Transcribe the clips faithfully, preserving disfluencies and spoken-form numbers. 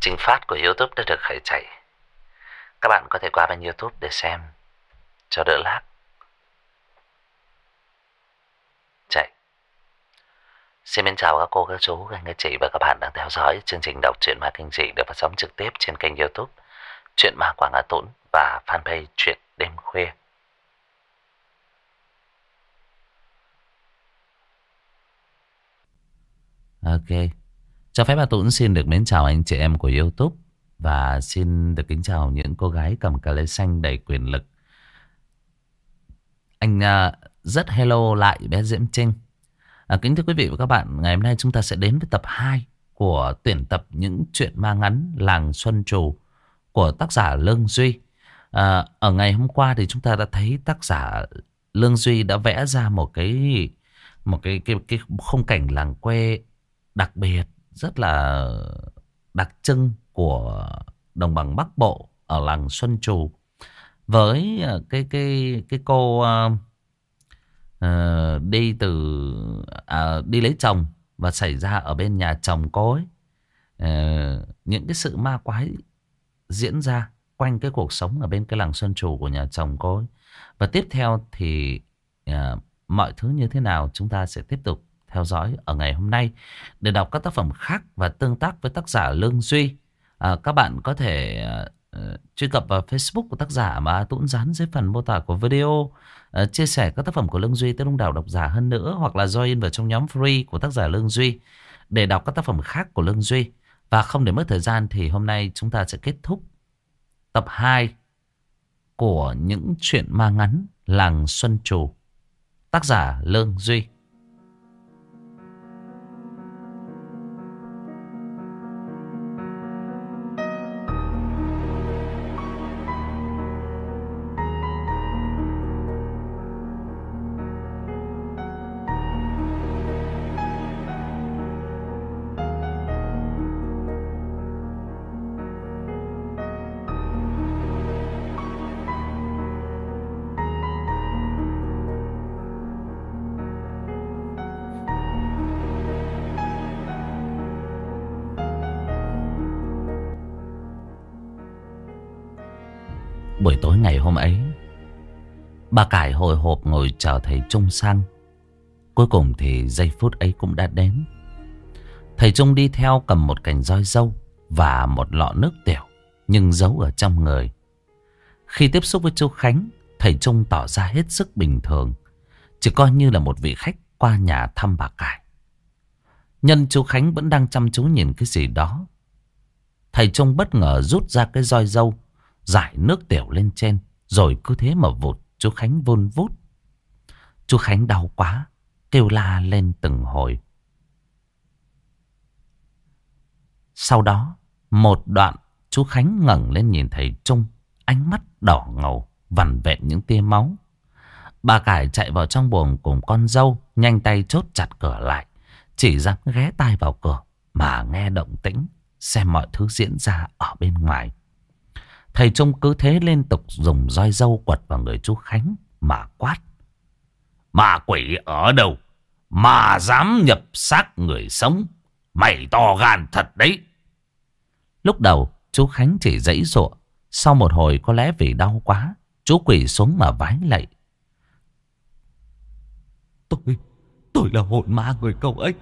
trình phát của YouTube đã được khởi chạy. Các bạn có thể qua bên YouTube để xem cho đỡ lag. Chạy. Xin mến chào các cô, các chú, các anh, các chị và các bạn đang theo dõi chương trình đọc truyện ma kinh dị được phát sóng trực tiếp trên kênh YouTube Truyện Ma Quảng Á Tũng và fanpage Truyện Đêm Khuya. Ok. Cho phép Á Tũng xin được mến chào anh chị em của YouTube và xin được kính chào những cô gái cầm cà lê xanh đầy quyền lực. Anh uh, rất hello lại bé Diễm Trinh. À, kính thưa quý vị và các bạn, ngày hôm nay chúng ta sẽ đến với tập hai của tuyển tập những truyện ma ngắn Làng Xuân Trù của tác giả Lương Duy. À, ở ngày hôm qua thì chúng ta đã thấy tác giả Lương Duy đã vẽ ra một cái một cái cái cái khung cảnh làng quê đặc biệt, rất là đặc trưng của đồng bằng Bắc Bộ ở làng Xuân Trù, với cái cái cái cô uh, uh, đi từ uh, đi lấy chồng và xảy ra ở bên nhà chồng cô ấy. Uh, những cái sự ma quái diễn ra quanh cái cuộc sống ở bên cái làng Xuân Trù của nhà chồng cô ấy. Và tiếp theo thì uh, mọi thứ như thế nào chúng ta sẽ tiếp tục theo dõi ở ngày hôm nay. Để đọc các tác phẩm khác và tương tác với tác giả Lương Duy, à, các bạn có thể uh, truy cập vào Facebook của tác giả mà Tũng dán dưới phần mô tả của video, uh, chia sẻ các tác phẩm của Lương Duy tới đông đảo độc giả hơn nữa, hoặc là join vào trong nhóm free của tác giả Lương Duy để đọc các tác phẩm khác của Lương Duy. Và không để mất thời gian thì hôm nay chúng ta sẽ kết thúc tập hai của những truyện ma ngắn Làng Xuân Trù, tác giả Lương Duy. Buổi tối ngày hôm ấy, bà Cải hồi hộp ngồi chờ thầy Trung sang. Cuối cùng thì giây phút ấy cũng đã đến. Thầy Trung đi theo cầm một cành roi dâu và một lọ nước tiểu, nhưng giấu ở trong người. Khi tiếp xúc với chú Khánh, thầy Trung tỏ ra hết sức bình thường, chỉ coi như là một vị khách qua nhà thăm bà Cải. Nhân chú Khánh vẫn đang chăm chú nhìn cái gì đó, thầy Trung bất ngờ rút ra cái roi dâu, rải nước tiểu lên trên, rồi cứ thế mà vụt chú Khánh vun vút. Chú Khánh đau quá, kêu la lên từng hồi. Sau đó, một đoạn chú Khánh ngẩng lên nhìn thầy Trung, ánh mắt đỏ ngầu, vằn vện những tia máu. Bà Cải chạy vào trong buồng cùng con dâu, nhanh tay chốt chặt cửa lại, chỉ dám ghé tai vào cửa mà nghe động tĩnh, xem mọi thứ diễn ra ở bên ngoài. Thầy Trung cứ thế liên tục dùng roi dâu quật vào người chú Khánh mà quát: "Ma quỷ ở đâu mà dám nhập xác người sống? Mày to gan thật đấy!" Lúc đầu chú Khánh chỉ giãy giụa, sau một hồi có lẽ vì đau quá, chú quỳ xuống mà vái lạy: Tôi, tôi là hồn ma người Câu Ếch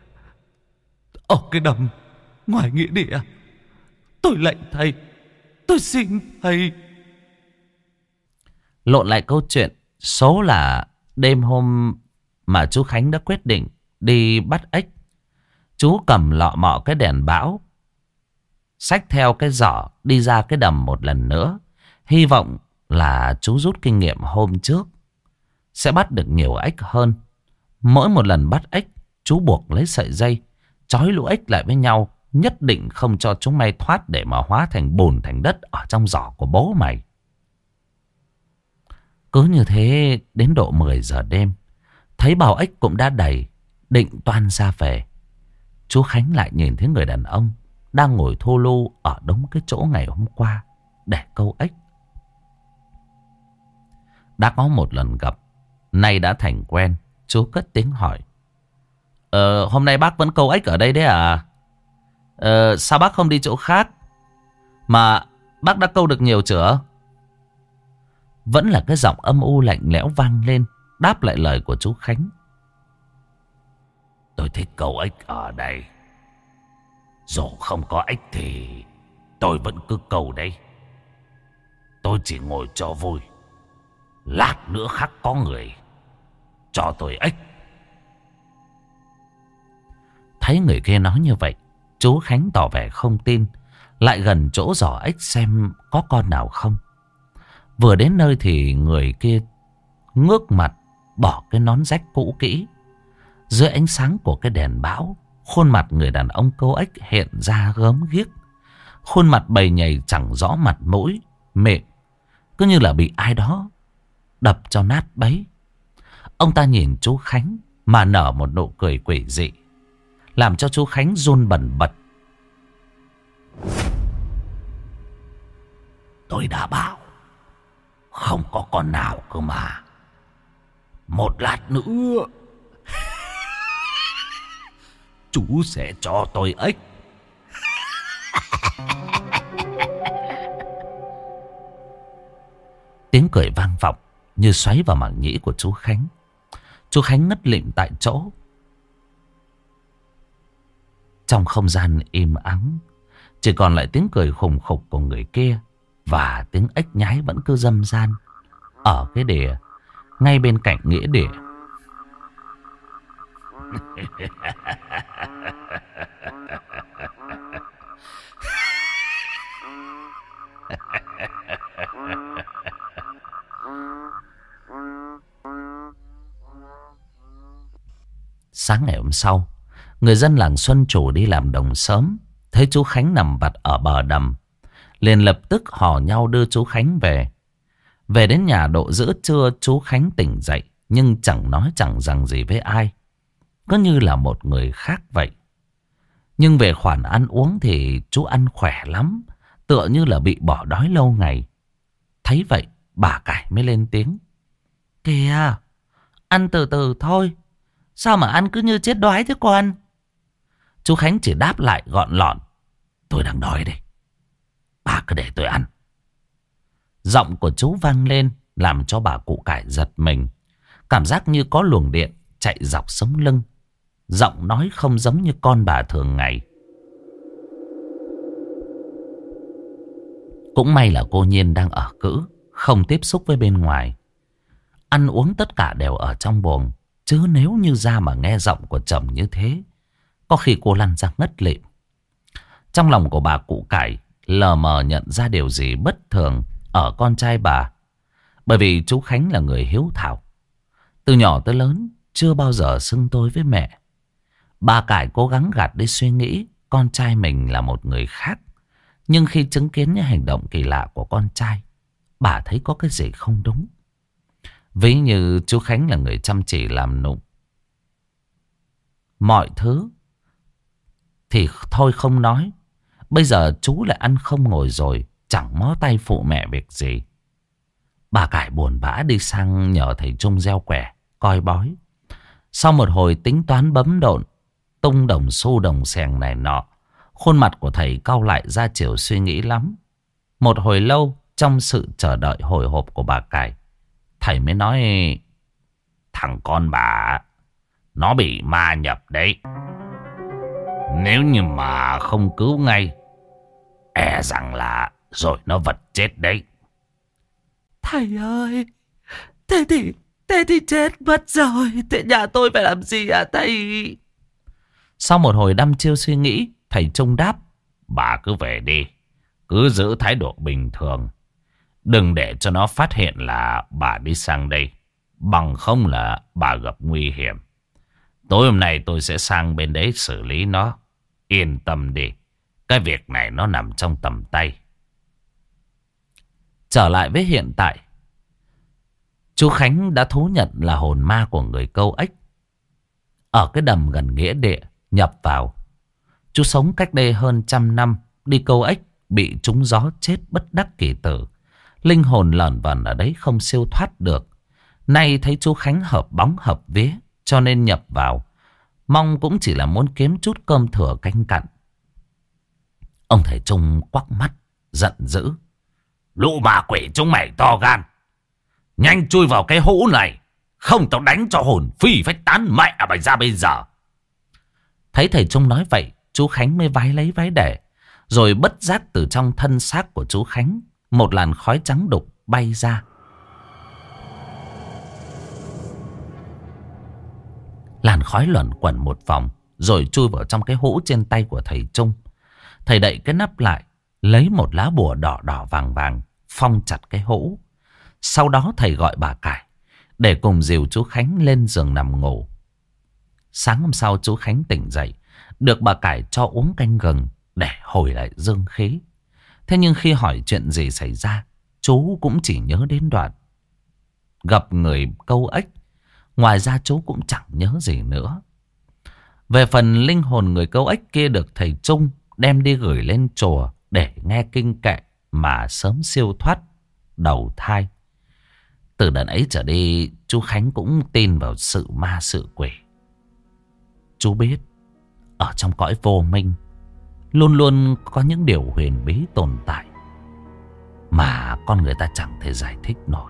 ở cái đầm ngoài nghĩa địa. Tôi lạy thầy, tôi xin thầy. Lộn lại câu chuyện, số là đêm hôm mà chú Khánh đã quyết định đi bắt ếch, chú cầm lọ mọ cái đèn bão, xách theo cái giỏ đi ra cái đầm một lần nữa. Hy vọng là chú rút kinh nghiệm hôm trước sẽ bắt được nhiều ếch hơn. Mỗi một lần bắt ếch, chú buộc lấy sợi dây trói lũ ếch lại với nhau, nhất định không cho chúng may thoát để mà hóa thành bùn thành đất ở trong giỏ của bố mày. Cứ như thế đến độ mười giờ đêm, thấy bào ếch cũng đã đầy, định toan ra về, chú Khánh lại nhìn thấy người đàn ông đang ngồi thô lô ở đúng cái chỗ ngày hôm qua để câu ếch. Đã có một lần gặp, nay đã thành quen, chú cất tiếng hỏi: Ờ, hôm nay bác vẫn câu ếch ở đây đấy à? Ờ, sao bác không đi chỗ khác? Mà bác đã câu được nhiều chưa? Vẫn là cái giọng âm u lạnh lẽo vang lên, đáp lại lời của chú Khánh. Tôi thích câu ếch ở đây. Dù không có ếch thì tôi vẫn cứ câu đây. Tôi chỉ ngồi cho vui. Lát nữa khắc có người cho tôi ếch. Thấy người kia nói như vậy, chú Khánh tỏ vẻ không tin, lại gần chỗ giỏ ếch xem có con nào không. Vừa đến nơi thì người kia ngước mặt, bỏ cái nón rách cũ kỹ. Dưới ánh sáng của cái đèn bão, khuôn mặt người đàn ông câu ếch hiện ra gớm ghiếc. Khuôn mặt bầy nhầy chẳng rõ mặt mũi, miệng cứ như là bị ai đó đập cho nát bấy. Ông ta nhìn chú Khánh mà nở một nụ cười quỷ dị, làm cho chú Khánh run bần bật. Tôi đã bảo không có con nào cơ mà. Một lát nữa chú sẽ cho tôi ếch. Tiếng cười vang vọng như xoáy vào màng nhĩ của chú Khánh. Chú Khánh ngất lịm tại chỗ. Trong không gian im ắng, chỉ còn lại tiếng cười khùng khục của người kia và tiếng ếch nhái vẫn cứ râm ran ở cái đìa ngay bên cạnh nghĩa địa. Sáng ngày hôm sau, người dân làng Xuân Chủ đi làm đồng sớm, thấy chú Khánh nằm vặt ở bờ đầm, liền lập tức hò nhau đưa chú Khánh về. Về đến nhà độ giữa trưa, chú Khánh tỉnh dậy nhưng chẳng nói chẳng rằng gì với ai, cứ như là một người khác vậy. Nhưng về khoản ăn uống thì chú ăn khỏe lắm, tựa như là bị bỏ đói lâu ngày. Thấy vậy, bà Cải mới lên tiếng. Kìa, ăn từ từ thôi. Sao mà ăn cứ như chết đói thế con? Chú Khánh chỉ đáp lại gọn lọn. Tôi đang đói đây, bà cứ để tôi ăn. Giọng của chú vang lên làm cho bà cụ Cải giật mình, cảm giác như có luồng điện chạy dọc sống lưng. Giọng nói không giống như con bà thường ngày. Cũng may là cô Nhiên đang ở cữ, không tiếp xúc với bên ngoài. Ăn uống tất cả đều ở trong buồng, chứ nếu như ra mà nghe giọng của chồng như thế, có khi cô lăn ra ngất lịm. Trong lòng của bà cụ Cải lờ mờ nhận ra điều gì bất thường ở con trai bà. Bởi vì chú Khánh là người hiếu thảo, từ nhỏ tới lớn chưa bao giờ xưng tôi với mẹ. Bà Cải cố gắng gạt đi suy nghĩ con trai mình là một người khác. Nhưng khi chứng kiến những hành động kỳ lạ của con trai, bà thấy có cái gì không đúng. Ví như chú Khánh là người chăm chỉ làm nụng mọi thứ thì thôi không nói, bây giờ chú lại ăn không ngồi rồi, chẳng mó tay phụ mẹ việc gì. Bà Cải buồn bã đi sang nhờ thầy Trung gieo quẻ, coi bói. Sau một hồi tính toán bấm độn, tung đồng xu đồng xèng này nọ, khuôn mặt của thầy cau lại ra chiều suy nghĩ lắm. Một hồi lâu, trong sự chờ đợi hồi hộp của bà Cải, thầy mới nói: thằng con bà nó bị ma nhập đấy. Nếu như mà không cứu ngay, e rằng là rồi nó vật chết đấy. Thầy ơi, thế thì thế thì chết mất rồi. Thế nhà tôi phải làm gì à thầy? Sau một hồi đăm chiêu suy nghĩ, thầy Trung đáp: bà cứ về đi, cứ giữ thái độ bình thường, đừng để cho nó phát hiện là bà đi sang đây, bằng không là bà gặp nguy hiểm. Tối hôm nay tôi sẽ sang bên đấy xử lý nó. Yên tâm đi, cái việc này nó nằm trong tầm tay. Trở lại với hiện tại, chú Khánh đã thú nhận là hồn ma của người câu ếch ở cái đầm gần nghĩa địa nhập vào. Chú sống cách đây hơn trăm năm, đi câu ếch bị trúng gió chết bất đắc kỳ tử. Linh hồn lởn vởn ở đấy không siêu thoát được. Nay thấy chú Khánh hợp bóng hợp vía, cho nên nhập vào, mong cũng chỉ là muốn kiếm chút cơm thừa canh cặn. Ông thầy Trung quắc mắt, giận dữ. Lũ ma quỷ chúng mày to gan. Nhanh chui vào cái hũ này. Không tao đánh cho hồn phi phách tán mẹ mày ra bây giờ. Thấy thầy Trung nói vậy, chú Khánh mới vái lấy vái để. Rồi bất giác từ trong thân xác của chú Khánh, một làn khói trắng đục bay ra. Làn khói luẩn quẩn một vòng, rồi chui vào trong cái hũ trên tay của thầy Trung. Thầy đậy cái nắp lại, lấy một lá bùa đỏ đỏ vàng vàng, phong chặt cái hũ. Sau đó thầy gọi bà Cải, để cùng dìu chú Khánh lên giường nằm ngủ. Sáng hôm sau chú Khánh tỉnh dậy, được bà Cải cho uống canh gừng để hồi lại dương khí. Thế nhưng khi hỏi chuyện gì xảy ra, chú cũng chỉ nhớ đến đoạn gặp người câu ếch. Ngoài ra chú cũng chẳng nhớ gì nữa. Về phần linh hồn người câu ếch kia được thầy Trung đem đi gửi lên chùa để nghe kinh kệ mà sớm siêu thoát đầu thai. Từ đợt ấy trở đi, chú Khánh cũng tin vào sự ma sự quỷ. Chú biết, ở trong cõi vô minh, luôn luôn có những điều huyền bí tồn tại mà con người ta chẳng thể giải thích nổi.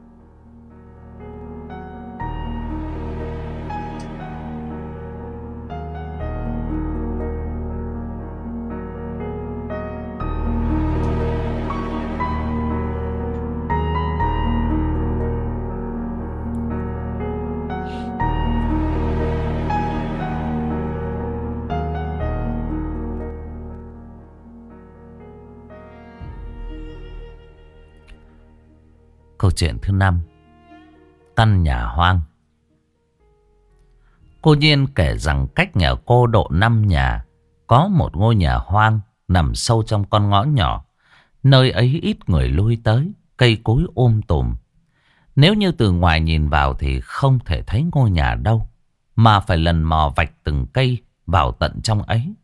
Câu chuyện thứ năm. Căn nhà hoang. Cô Nhiên kể rằng cách nhà cô độ năm nhà, có một ngôi nhà hoang nằm sâu trong con ngõ nhỏ. Nơi ấy ít người lui tới, cây cối um tùm. Nếu như từ ngoài nhìn vào thì không thể thấy ngôi nhà đâu, mà phải lần mò vạch từng cây vào tận trong ấy.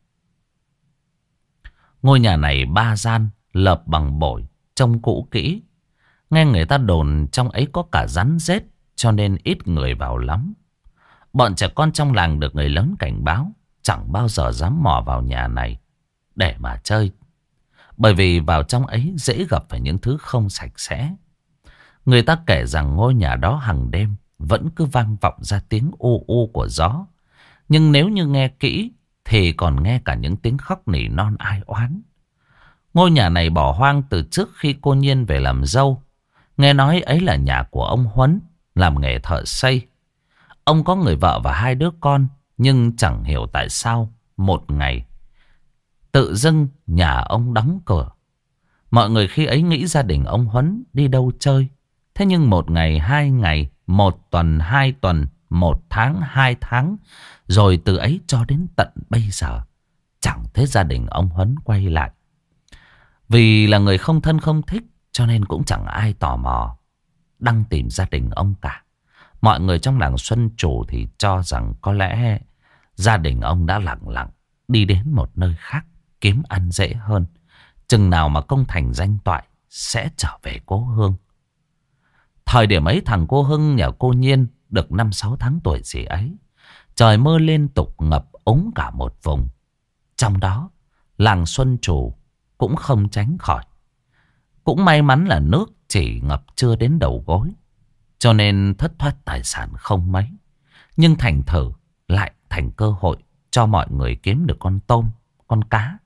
Ngôi nhà này ba gian, lợp bằng bổi, trông cũ kỹ. Nghe người ta đồn trong ấy có cả rắn rết, cho nên ít người vào lắm. Bọn trẻ con trong làng được người lớn cảnh báo chẳng bao giờ dám mò vào nhà này để mà chơi, bởi vì vào trong ấy dễ gặp phải những thứ không sạch sẽ. Người ta kể rằng ngôi nhà đó hàng đêm vẫn cứ vang vọng ra tiếng u u của gió. Nhưng nếu như nghe kỹ thì còn nghe cả những tiếng khóc nỉ non ai oán. Ngôi nhà này bỏ hoang từ trước khi cô Nhiên về làm dâu. Nghe nói ấy là nhà của ông Huấn, làm nghề thợ xây. Ông có người vợ và hai đứa con, nhưng chẳng hiểu tại sao một ngày tự dưng nhà ông đóng cửa. Mọi người khi ấy nghĩ gia đình ông Huấn đi đâu chơi. Thế nhưng một ngày, hai ngày, một tuần, hai tuần, một tháng, hai tháng, rồi từ ấy cho đến tận bây giờ chẳng thấy gia đình ông Huấn quay lại. Vì là người không thân không thích, cho nên cũng chẳng ai tò mò đăng tìm gia đình ông cả. Mọi người trong làng Xuân Chủ thì cho rằng có lẽ gia đình ông đã lặng lặng đi đến một nơi khác kiếm ăn dễ hơn. Chừng nào mà công thành danh toại sẽ trở về cố hương. Thời điểm ấy thằng cô Hưng nhà cô Nhiên được năm sáu tháng tuổi gì ấy. Trời mưa liên tục ngập úng cả một vùng. Trong đó làng Xuân Chủ cũng không tránh khỏi. Cũng may mắn là nước chỉ ngập chưa đến đầu gối, cho nên thất thoát tài sản không mấy. Nhưng thành thử lại thành cơ hội cho mọi người kiếm được con tôm, con cá.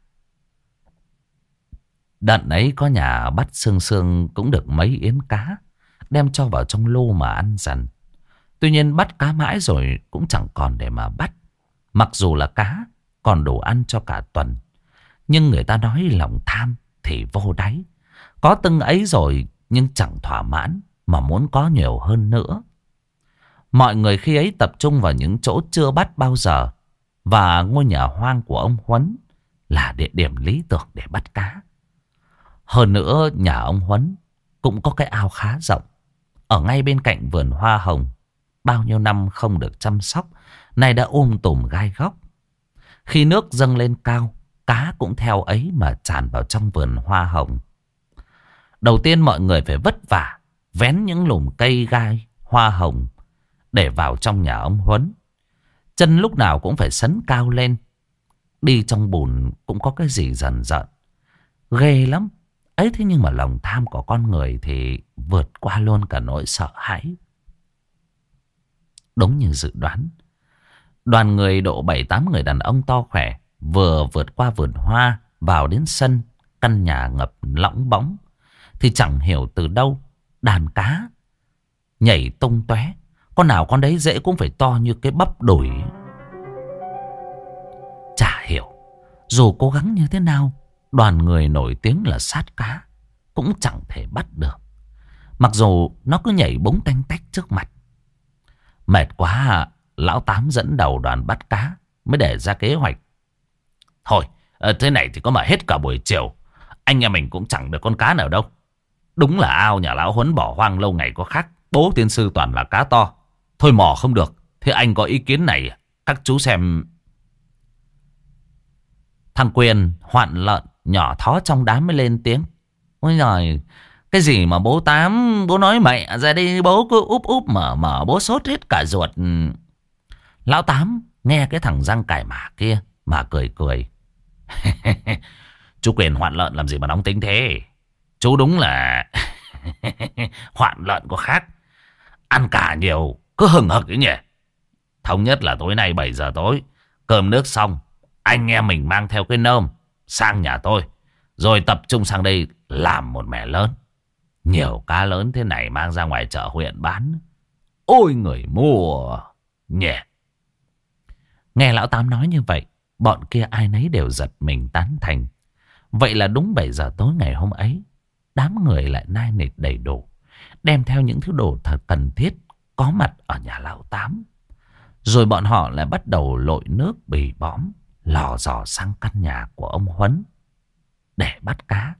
Đợt ấy có nhà bắt Sương Sương cũng được mấy yến cá, đem cho vào trong lô mà ăn dần. Tuy nhiên bắt cá mãi rồi cũng chẳng còn để mà bắt. Mặc dù là cá còn đủ ăn cho cả tuần, nhưng người ta nói lòng tham thì vô đáy. Có từng ấy rồi nhưng chẳng thỏa mãn, mà muốn có nhiều hơn nữa. Mọi người khi ấy tập trung vào những chỗ chưa bắt bao giờ, và ngôi nhà hoang của ông Huấn là địa điểm lý tưởng để bắt cá. Hơn nữa nhà ông Huấn cũng có cái ao khá rộng, ở ngay bên cạnh vườn hoa hồng. Bao nhiêu năm không được chăm sóc, nay đã um tùm gai góc. Khi nước dâng lên cao, cá cũng theo ấy mà tràn vào trong vườn hoa hồng. Đầu tiên mọi người phải vất vả vén những lùm cây gai hoa hồng để vào trong nhà ông Huấn. Chân lúc nào cũng phải sấn cao lên. Đi trong bùn cũng có cái gì dần dần. Ghê lắm. Ấy thế nhưng mà lòng tham của con người thì vượt qua luôn cả nỗi sợ hãi. Đúng như dự đoán, đoàn người độ bảy tám người đàn ông to khỏe vừa vượt qua vườn hoa vào đến sân căn nhà ngập lõng bóng, thì chẳng hiểu từ đâu đàn cá nhảy tung tóe. Con nào con đấy dễ cũng phải to như cái bắp đùi. Chả hiểu dù cố gắng như thế nào, đoàn người nổi tiếng là sát cá cũng chẳng thể bắt được, mặc dù nó cứ nhảy búng tanh tách trước mặt. Mệt quá, lão Tám dẫn đầu đoàn bắt cá mới để ra kế hoạch. Thôi, thế này thì có mà hết cả buổi chiều, anh em mình cũng chẳng được con cá nào đâu. Đúng là ao nhà lão Huấn bỏ hoang lâu ngày có khác. Bố tiên sư toàn là cá to. Thôi mò không được, thế anh có ý kiến này, các chú xem. Thằng Quyền hoạn lợn nhỏ thó trong đám mới lên tiếng. Ôi giời, cái gì mà bố Tám, bố nói mẹ ra đây bố cứ úp úp mở mở, bố sốt hết cả ruột. Lão Tám nghe cái thằng răng cải mả kia mà cười cười. Chú Quyền hoạn lợn làm gì mà nóng tính thế? Chú đúng là hoạn lợn có khác. Ăn cả nhiều cứ hừng hực ấy nhỉ. Thống nhất là tối nay bảy giờ tối, cơm nước xong, anh em mình mang theo cái nơm sang nhà tôi, rồi tập trung sang đây làm một mẻ lớn. Nhiều cá lớn thế này mang ra ngoài chợ huyện bán, ôi người mua nhỉ. Nghe lão Tám nói như vậy, bọn kia ai nấy đều giật mình tán thành. Vậy là đúng bảy giờ tối ngày hôm ấy, đám người lại nai nịt đầy đủ, đem theo những thứ đồ thật cần thiết có mặt ở nhà lão Tám. Rồi bọn họ lại bắt đầu lội nước bì bõm, lò dò sang căn nhà của ông Huấn để bắt cá.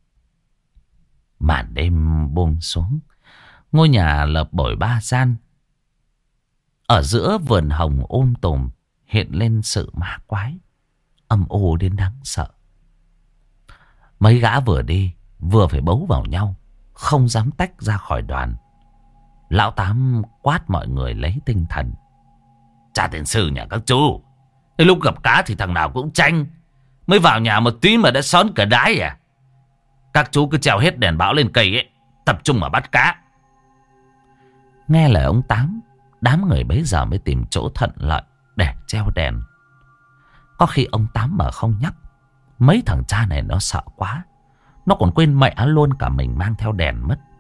Màn đêm buông xuống, ngôi nhà lợp bổi ba gian. Ở giữa vườn hồng um tùm hiện lên sự ma quái, âm u đến đáng sợ. Mấy gã vừa đi vừa phải bấu vào nhau, không dám tách ra khỏi đoàn. Lão Tám quát mọi người lấy tinh thần. Cha tiền sư nhà các chú, đến lúc gặp cá thì thằng nào cũng tranh. Mới vào nhà một tí mà đã xón cả đái à? Các chú cứ treo hết đèn bão lên cây ấy, tập trung mà bắt cá. Nghe lời ông Tám, đám người bấy giờ mới tìm chỗ thuận lợi để treo đèn. Có khi ông Tám mà không nhắc, mấy thằng cha này nó sợ quá, nó còn quên mẹ luôn cả mình mang theo đèn mất.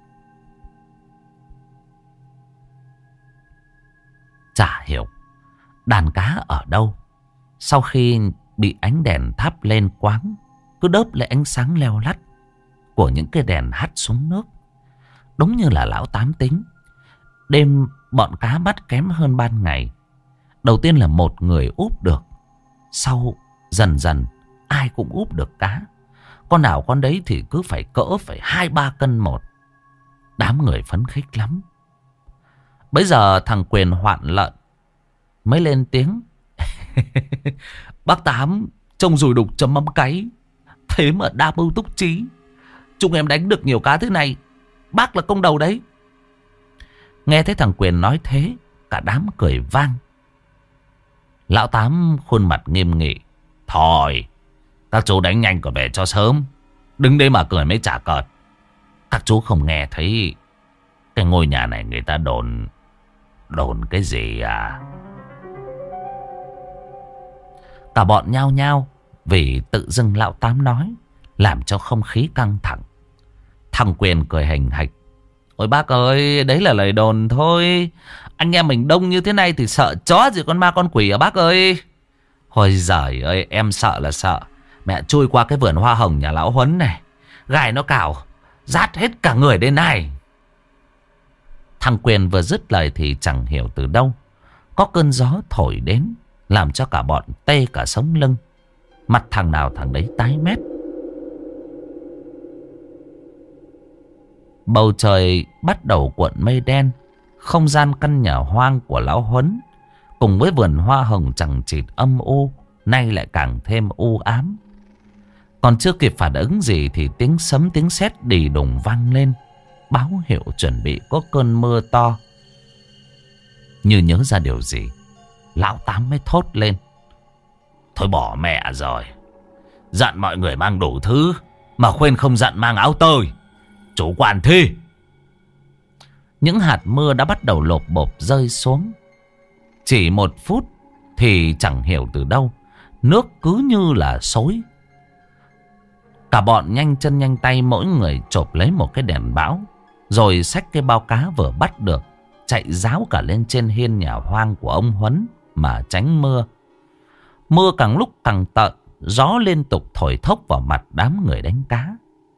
Chả hiểu đàn cá ở đâu, sau khi bị ánh đèn thắp lên quáng, cứ đớp lại ánh sáng leo lắt của những cái đèn hắt xuống nước. Đúng như là lão Tám tính, đêm bọn cá bắt kém hơn ban ngày. Đầu tiên là một người úp được, sau dần dần ai cũng úp được cá. Con nào con đấy thì cứ phải cỡ phải hai ba cân một. Đám người phấn khích lắm. Bây giờ thằng Quyền hoạn lợn mới lên tiếng. Bác Tám trông rùi đục chấm mắm cáy, thế mà đa mưu túc trí. Chúng em đánh được nhiều cá thế này, bác là công đầu đấy. Nghe thấy thằng Quyền nói thế, cả đám cười vang. Lão Tám khuôn mặt nghiêm nghị. Thôi, các chú đánh nhanh còn về cho sớm, đứng đây mà cười mới chả cợt. Các chú không nghe thấy cái ngôi nhà này người ta đồn Đồn cái gì à? Cả bọn nhao nhao vì tự dưng lão Tám nói, làm cho không khí căng thẳng. Thằng Quyền cười hành hạch. Ôi bác ơi, đấy là lời đồn thôi. Anh em mình đông như thế này thì sợ chó gì con ma con quỷ à bác ơi. Ôi giời ơi, em sợ là sợ. Mẹ chui qua cái vườn hoa hồng nhà lão Huấn này, gai nó cào rát hết cả người đến này. Thằng Quyền vừa dứt lời thì chẳng hiểu từ đâu có cơn gió thổi đến, làm cho cả bọn tê cả sống lưng. Mặt thằng nào thằng đấy tái mét. Bầu trời bắt đầu cuộn mây đen. Không gian căn nhà hoang của lão Huấn cùng với vườn hoa hồng chằng chịt âm u nay lại càng thêm u ám. Còn chưa kịp phản ứng gì thì tiếng sấm tiếng sét đì đùng vang lên, báo hiệu chuẩn bị có cơn mưa to. Như nhớ ra điều gì, lão Tám mới thốt lên. Thôi bỏ mẹ rồi, dặn mọi người mang đủ thứ, mà khuyên không dặn mang áo tơi. Chủ quản thi. Những hạt mưa đã bắt đầu lộp bộp rơi xuống. Chỉ một phút thì chẳng hiểu từ đâu, nước cứ như là xối. Cả bọn nhanh chân nhanh tay, mỗi người chộp lấy một cái đèn bão, rồi xách cái bao cá vừa bắt được, chạy ráo cả lên trên hiên nhà hoang của ông Huấn mà tránh mưa. Mưa càng lúc càng tận, gió liên tục thổi thốc vào mặt đám người đánh cá.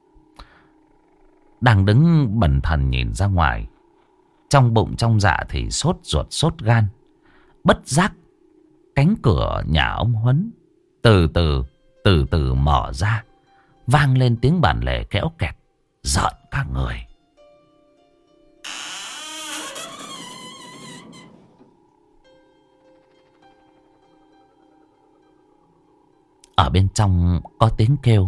Đang đứng bần thần nhìn ra ngoài, trong bụng trong dạ thì sốt ruột sốt gan. Bất giác cánh cửa nhà ông Huấn từ từ từ từ mở ra, vang lên tiếng bản lề kéo kẹt, rợn cả người. Ở bên trong có tiếng kêu.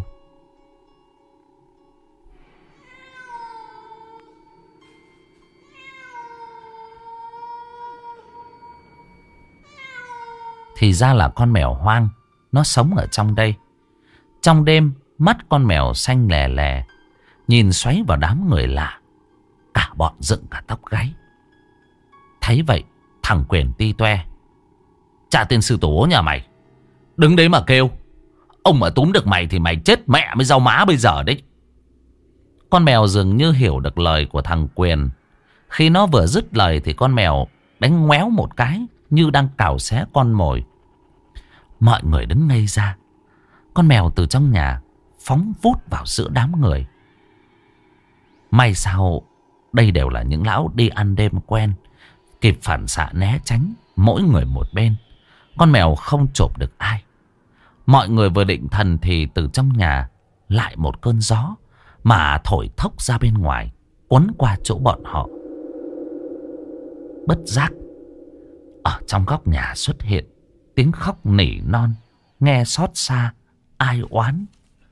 Thì ra là con mèo hoang, nó sống ở trong đây. Trong đêm, mắt con mèo xanh lè lè, nhìn xoáy vào đám người lạ. Cả bọn dựng cả tóc gáy. Thấy vậy, thằng Quyền ti toe: Trả tiền sư tổ nhà mày, đứng đấy mà kêu. Ông mà túm được mày thì mày chết mẹ mới rau má bây giờ đấy. Con mèo dường như hiểu được lời của thằng Quyền. Khi nó vừa dứt lời thì con mèo đánh ngoéo một cái, như đang cào xé con mồi. Mọi người đứng ngây ra. Con mèo từ trong nhà phóng vút vào giữa đám người. May sao đây đều là những lão đi ăn đêm quen, kịp phản xạ né tránh, mỗi người một bên. Con mèo không chộp được ai. Mọi người vừa định thần thì từ trong nhà lại một cơn gió mà thổi thốc ra bên ngoài, quấn qua chỗ bọn họ. Bất giác, ở trong góc nhà xuất hiện tiếng khóc nỉ non, nghe xót xa, ai oán.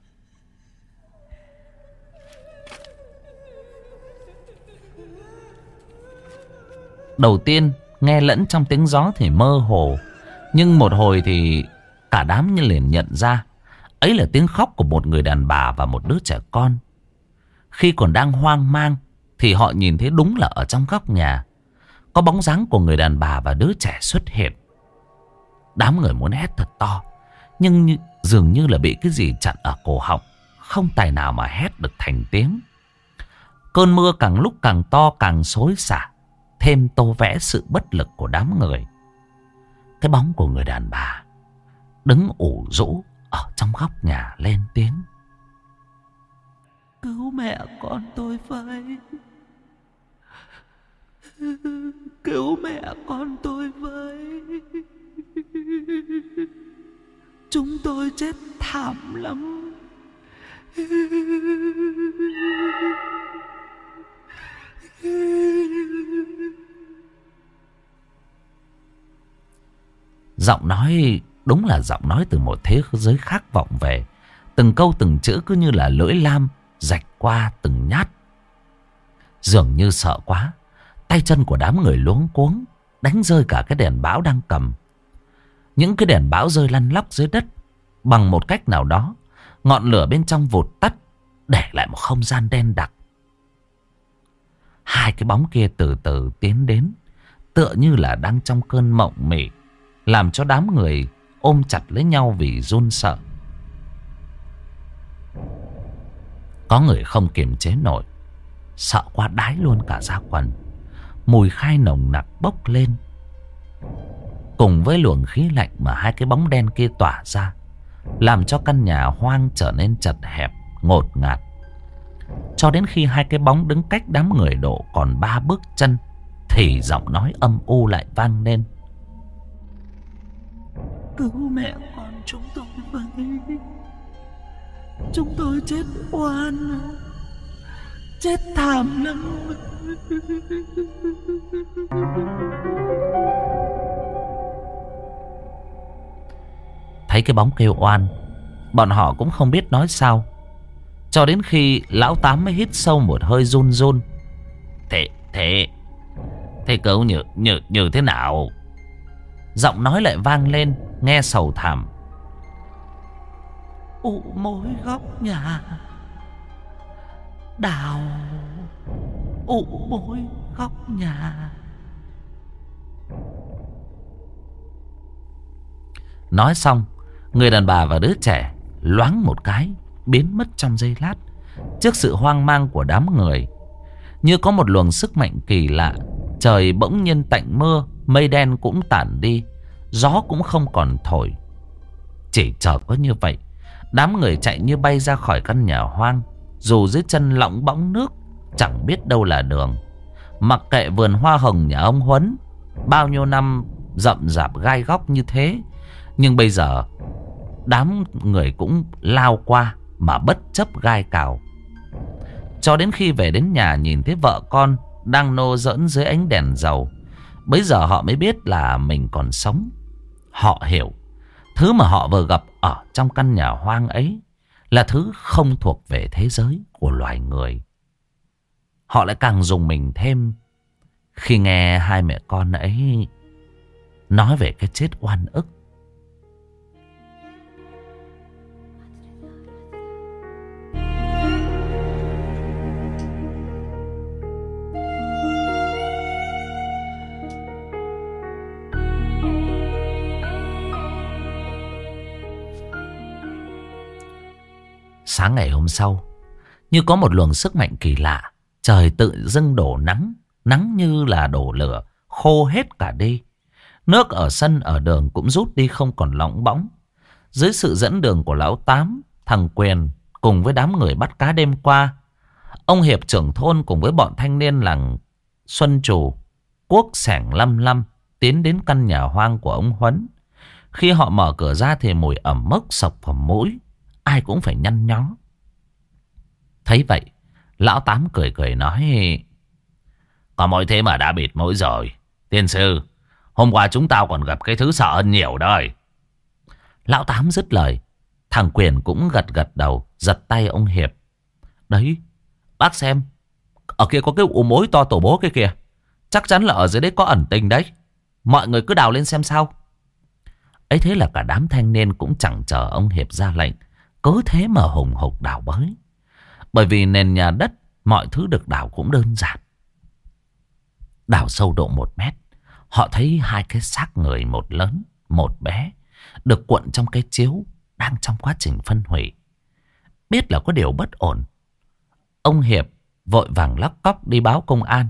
Đầu tiên nghe lẫn trong tiếng gió thì mơ hồ, nhưng một hồi thì cả đám như liền nhận ra ấy là tiếng khóc của một người đàn bà và một đứa trẻ con. Khi còn đang hoang mang thì họ nhìn thấy đúng là ở trong góc nhà có bóng dáng của người đàn bà và đứa trẻ xuất hiện. Đám người muốn hét thật to, nhưng như, dường như là bị cái gì chặn ở cổ họng, không tài nào mà hét được thành tiếng. Cơn mưa càng lúc càng to, càng xối xả, thêm tô vẽ sự bất lực của đám người. Cái bóng của người đàn bà đứng ủ rũ ở trong góc nhà lên tiếng: Cứu mẹ con tôi với. Cứu mẹ con tôi với. Chúng tôi chết thảm lắm. Giọng nói đúng là giọng nói từ một thế giới khác vọng về. Từng câu từng chữ cứ như là lưỡi lam rạch qua từng nhát. Dường như sợ quá, tay chân của đám người luống cuống, đánh rơi cả cái đèn bão đang cầm. Những cái đèn bão rơi lăn lóc dưới đất. Bằng một cách nào đó, ngọn lửa bên trong vụt tắt, để lại một không gian đen đặc. Hai cái bóng kia từ từ tiến đến, tựa như là đang trong cơn mộng mị, làm cho đám người ôm chặt lấy nhau vì run sợ. Có người không kiềm chế nổi, sợ quá đái luôn cả da quần. Mùi khai nồng nặc bốc lên, cùng với luồng khí lạnh mà hai cái bóng đen kia tỏa ra, làm cho căn nhà hoang trở nên chật hẹp, ngột ngạt. Cho đến khi hai cái bóng đứng cách đám người độ còn ba bước chân, thì giọng nói âm u lại vang lên: Cứu mẹ con chúng tôi với. Chúng tôi chết oan, chết thảm lắm. Thấy cái bóng kêu oan, bọn họ cũng không biết nói sao. Cho đến khi lão Tám mới hít sâu một hơi run run: Thế, thế, thế cứu như, như, như thế nào? Giọng nói lại vang lên, nghe sầu thảm: Ụ mỗi góc nhà Đào ụ môi góc nhà. Nói xong, người đàn bà và đứa trẻ loáng một cái biến mất trong giây lát trước sự hoang mang của đám người. Như có một luồng sức mạnh kỳ lạ, trời bỗng nhiên tạnh mưa, mây đen cũng tản đi, gió cũng không còn thổi. Chỉ chợt có như vậy, đám người chạy như bay ra khỏi căn nhà hoang, dù dưới chân lỏng bõng nước, chẳng biết đâu là đường. Mặc kệ vườn hoa hồng nhà ông Huấn bao nhiêu năm rậm rạp gai góc như thế, nhưng bây giờ đám người cũng lao qua mà bất chấp gai cào. Cho đến khi về đến nhà nhìn thấy vợ con đang nô giỡn dưới ánh đèn dầu, bấy giờ họ mới biết là mình còn sống. Họ hiểu thứ mà họ vừa gặp ở trong căn nhà hoang ấy là thứ không thuộc về thế giới của loài người. Họ lại càng rùng mình thêm khi nghe hai mẹ con ấy nói về cái chết oan ức. Sáng ngày hôm sau, như có một luồng sức mạnh kỳ lạ, trời tự dưng đổ nắng, nắng như là đổ lửa, khô hết cả đi. Nước ở sân ở đường cũng rút đi không còn lỏng bõng. Dưới sự dẫn đường của lão Tám, thằng Quyền cùng với đám người bắt cá đêm qua, ông Hiệp trưởng thôn cùng với bọn thanh niên làng Xuân Trù, Quốc Sẻng Lâm Lâm tiến đến căn nhà hoang của ông Huấn. Khi họ mở cửa ra thì mùi ẩm mốc sộc vào mũi, ai cũng phải nhăn nhó. Thấy vậy, lão Tám cười cười nói: "Có mỗi thế mà đã bịt mũi rồi. Tiên sư, hôm qua chúng tao còn gặp cái thứ sợ hơn nhiều đây." Lão Tám dứt lời, thằng Quyền cũng gật gật đầu, giật tay ông Hiệp: "Đấy, bác xem, ở kia có cái ụ mối to tổ bố kia kìa. Chắc chắn là ở dưới đấy có ẩn tình đấy. Mọi người cứ đào lên xem sao." Ấy thế là cả đám thanh niên cũng chẳng chờ ông Hiệp ra lệnh, cứ thế mà hùng hục đào bới. Bởi vì nền nhà đất, mọi thứ được đào cũng đơn giản. Đào sâu độ một mét, họ thấy hai cái xác người, một lớn, một bé, được cuộn trong cái chiếu, đang trong quá trình phân hủy. Biết là có điều bất ổn, ông Hiệp vội vàng lóc cóc đi báo công an.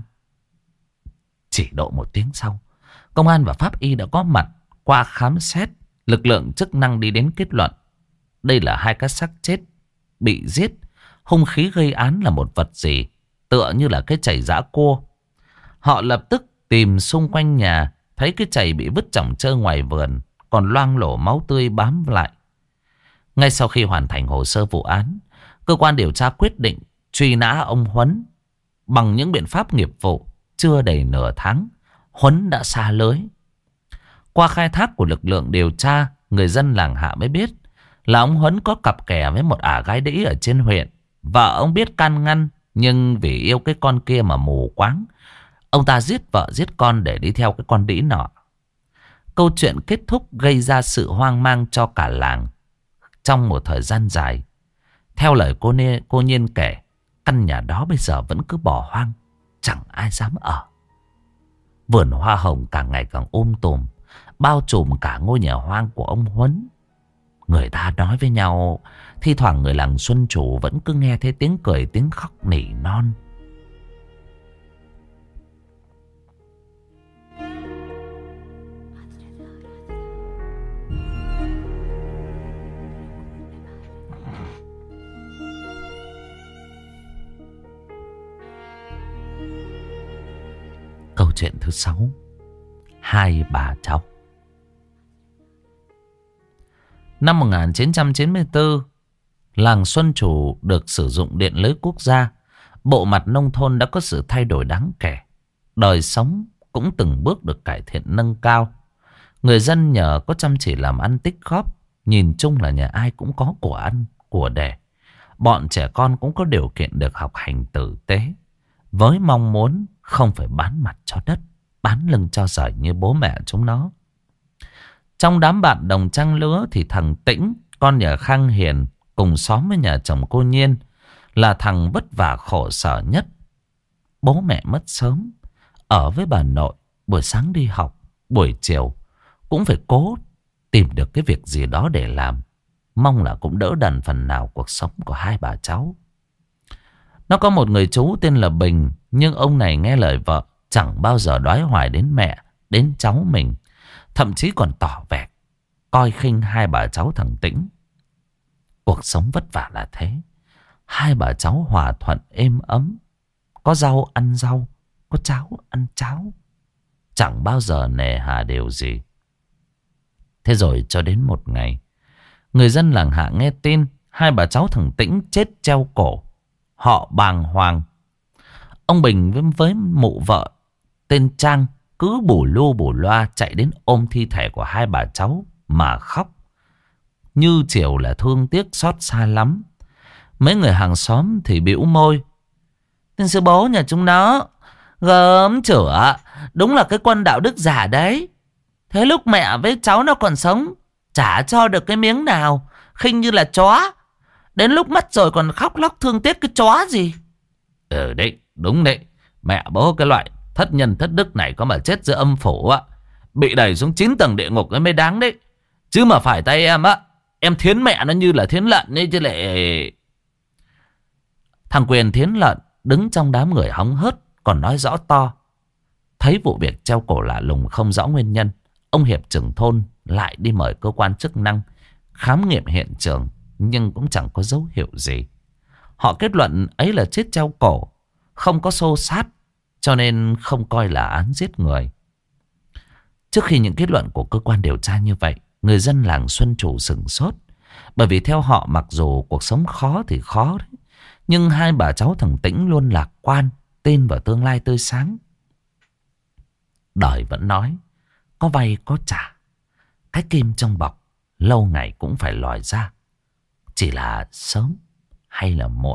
Chỉ độ một tiếng sau, công an và pháp y đã có mặt. Qua khám xét, lực lượng chức năng đi đến kết luận đây là hai cái xác chết bị giết. Hung khí gây án là một vật gì tựa như là cái chày giã cua. Họ lập tức tìm xung quanh nhà, thấy cái chày bị vứt chỏng trơ ngoài vườn, còn loang lổ máu tươi bám lại. Ngay sau khi hoàn thành hồ sơ vụ án, cơ quan điều tra quyết định truy nã ông Huấn. Bằng những biện pháp nghiệp vụ, chưa đầy nửa tháng, Huấn đã sa lưới. Qua khai thác của lực lượng điều tra, người dân làng Hạ mới biết là ông Huấn có cặp kè với một ả gái đĩ ở trên huyện. Vợ ông biết can ngăn, nhưng vì yêu cái con kia mà mù quáng, ông ta giết vợ giết con để đi theo cái con đĩ nọ. Câu chuyện kết thúc gây ra sự hoang mang cho cả làng trong một thời gian dài. Theo lời cô, Nê, cô Nhiên kể, căn nhà đó bây giờ vẫn cứ bỏ hoang, chẳng ai dám ở. Vườn hoa hồng càng ngày càng um tùm, bao trùm cả ngôi nhà hoang của ông Huấn. Người ta nói với nhau, thi thoảng người làng Xuân Chủ vẫn cứ nghe thấy tiếng cười tiếng khóc nỉ non. Câu chuyện thứ sáu, hai bà cháu. Năm một nghìn chín trăm chín mươi tư, làng Xuân Chủ được sử dụng điện lưới quốc gia. Bộ mặt nông thôn đã có sự thay đổi đáng kể. Đời sống cũng từng bước được cải thiện nâng cao. Người dân nhờ có chăm chỉ làm ăn tích góp, nhìn chung là nhà ai cũng có của ăn, của để. Bọn trẻ con cũng có điều kiện được học hành tử tế, với mong muốn không phải bán mặt cho đất, bán lưng cho giỏi như bố mẹ chúng nó. Trong đám bạn đồng trang lứa thì thằng Tĩnh, con nhà Khang Hiền, cùng xóm với nhà chồng cô Nhiên, là thằng vất vả khổ sở nhất. Bố mẹ mất sớm, ở với bà nội, buổi sáng đi học, buổi chiều cũng phải cố tìm được cái việc gì đó để làm. Mong là cũng đỡ đần phần nào cuộc sống của hai bà cháu. Nó có một người chú tên là Bình, nhưng ông này nghe lời vợ, chẳng bao giờ đoái hoài đến mẹ, đến cháu mình. Thậm chí còn tỏ vẻ coi khinh hai bà cháu thằng Tĩnh. Cuộc sống vất vả là thế. Hai bà cháu hòa thuận êm ấm. Có rau ăn rau, có cháo ăn cháo. Chẳng bao giờ nề hà điều gì. Thế rồi cho đến một ngày, người dân làng Hạ nghe tin hai bà cháu thằng Tĩnh chết treo cổ. Họ bàng hoàng. Ông Bình với, với mụ vợ tên Trang cứ bù lu bù loa chạy đến ôm thi thể của hai bà cháu mà khóc. Như chiều là thương tiếc xót xa lắm. Mấy người hàng xóm thì bĩu môi. Tên sư bố nhà chúng nó gớm chửa, đúng là cái quân đạo đức giả đấy. Thế lúc mẹ với cháu nó còn sống, chả cho được cái miếng nào, khinh như là chó. Đến lúc mất rồi còn khóc lóc thương tiếc cái chó gì. Ừ đấy, đúng đấy. Mẹ bố cái loại thất nhân thất đức này có mà chết giữa âm phủ á, bị đẩy xuống chín tầng địa ngục ấy mới đáng đấy. Chứ mà phải tay em á, em thiến mẹ nó như là thiến lợn ấy chứ lại. Thằng Quyền thiến lợn đứng trong đám người hóng hớt, còn nói rõ to. Thấy vụ việc treo cổ lạ lùng không rõ nguyên nhân, ông hiệp trưởng thôn lại đi mời cơ quan chức năng khám nghiệm hiện trường, nhưng cũng chẳng có dấu hiệu gì. Họ kết luận ấy là chết treo cổ, không có xô xát, cho nên không coi là án giết người. Trước khi những kết luận của cơ quan điều tra như vậy, người dân làng Xuân Chủ sửng sốt. Bởi vì theo họ, mặc dù cuộc sống khó thì khó đấy, nhưng hai bà cháu thằng Tĩnh luôn lạc quan, tin vào tương lai tươi sáng. Đời vẫn nói, có vay có trả. Cái kim trong bọc lâu ngày cũng phải lòi ra, chỉ là sớm hay là muộn.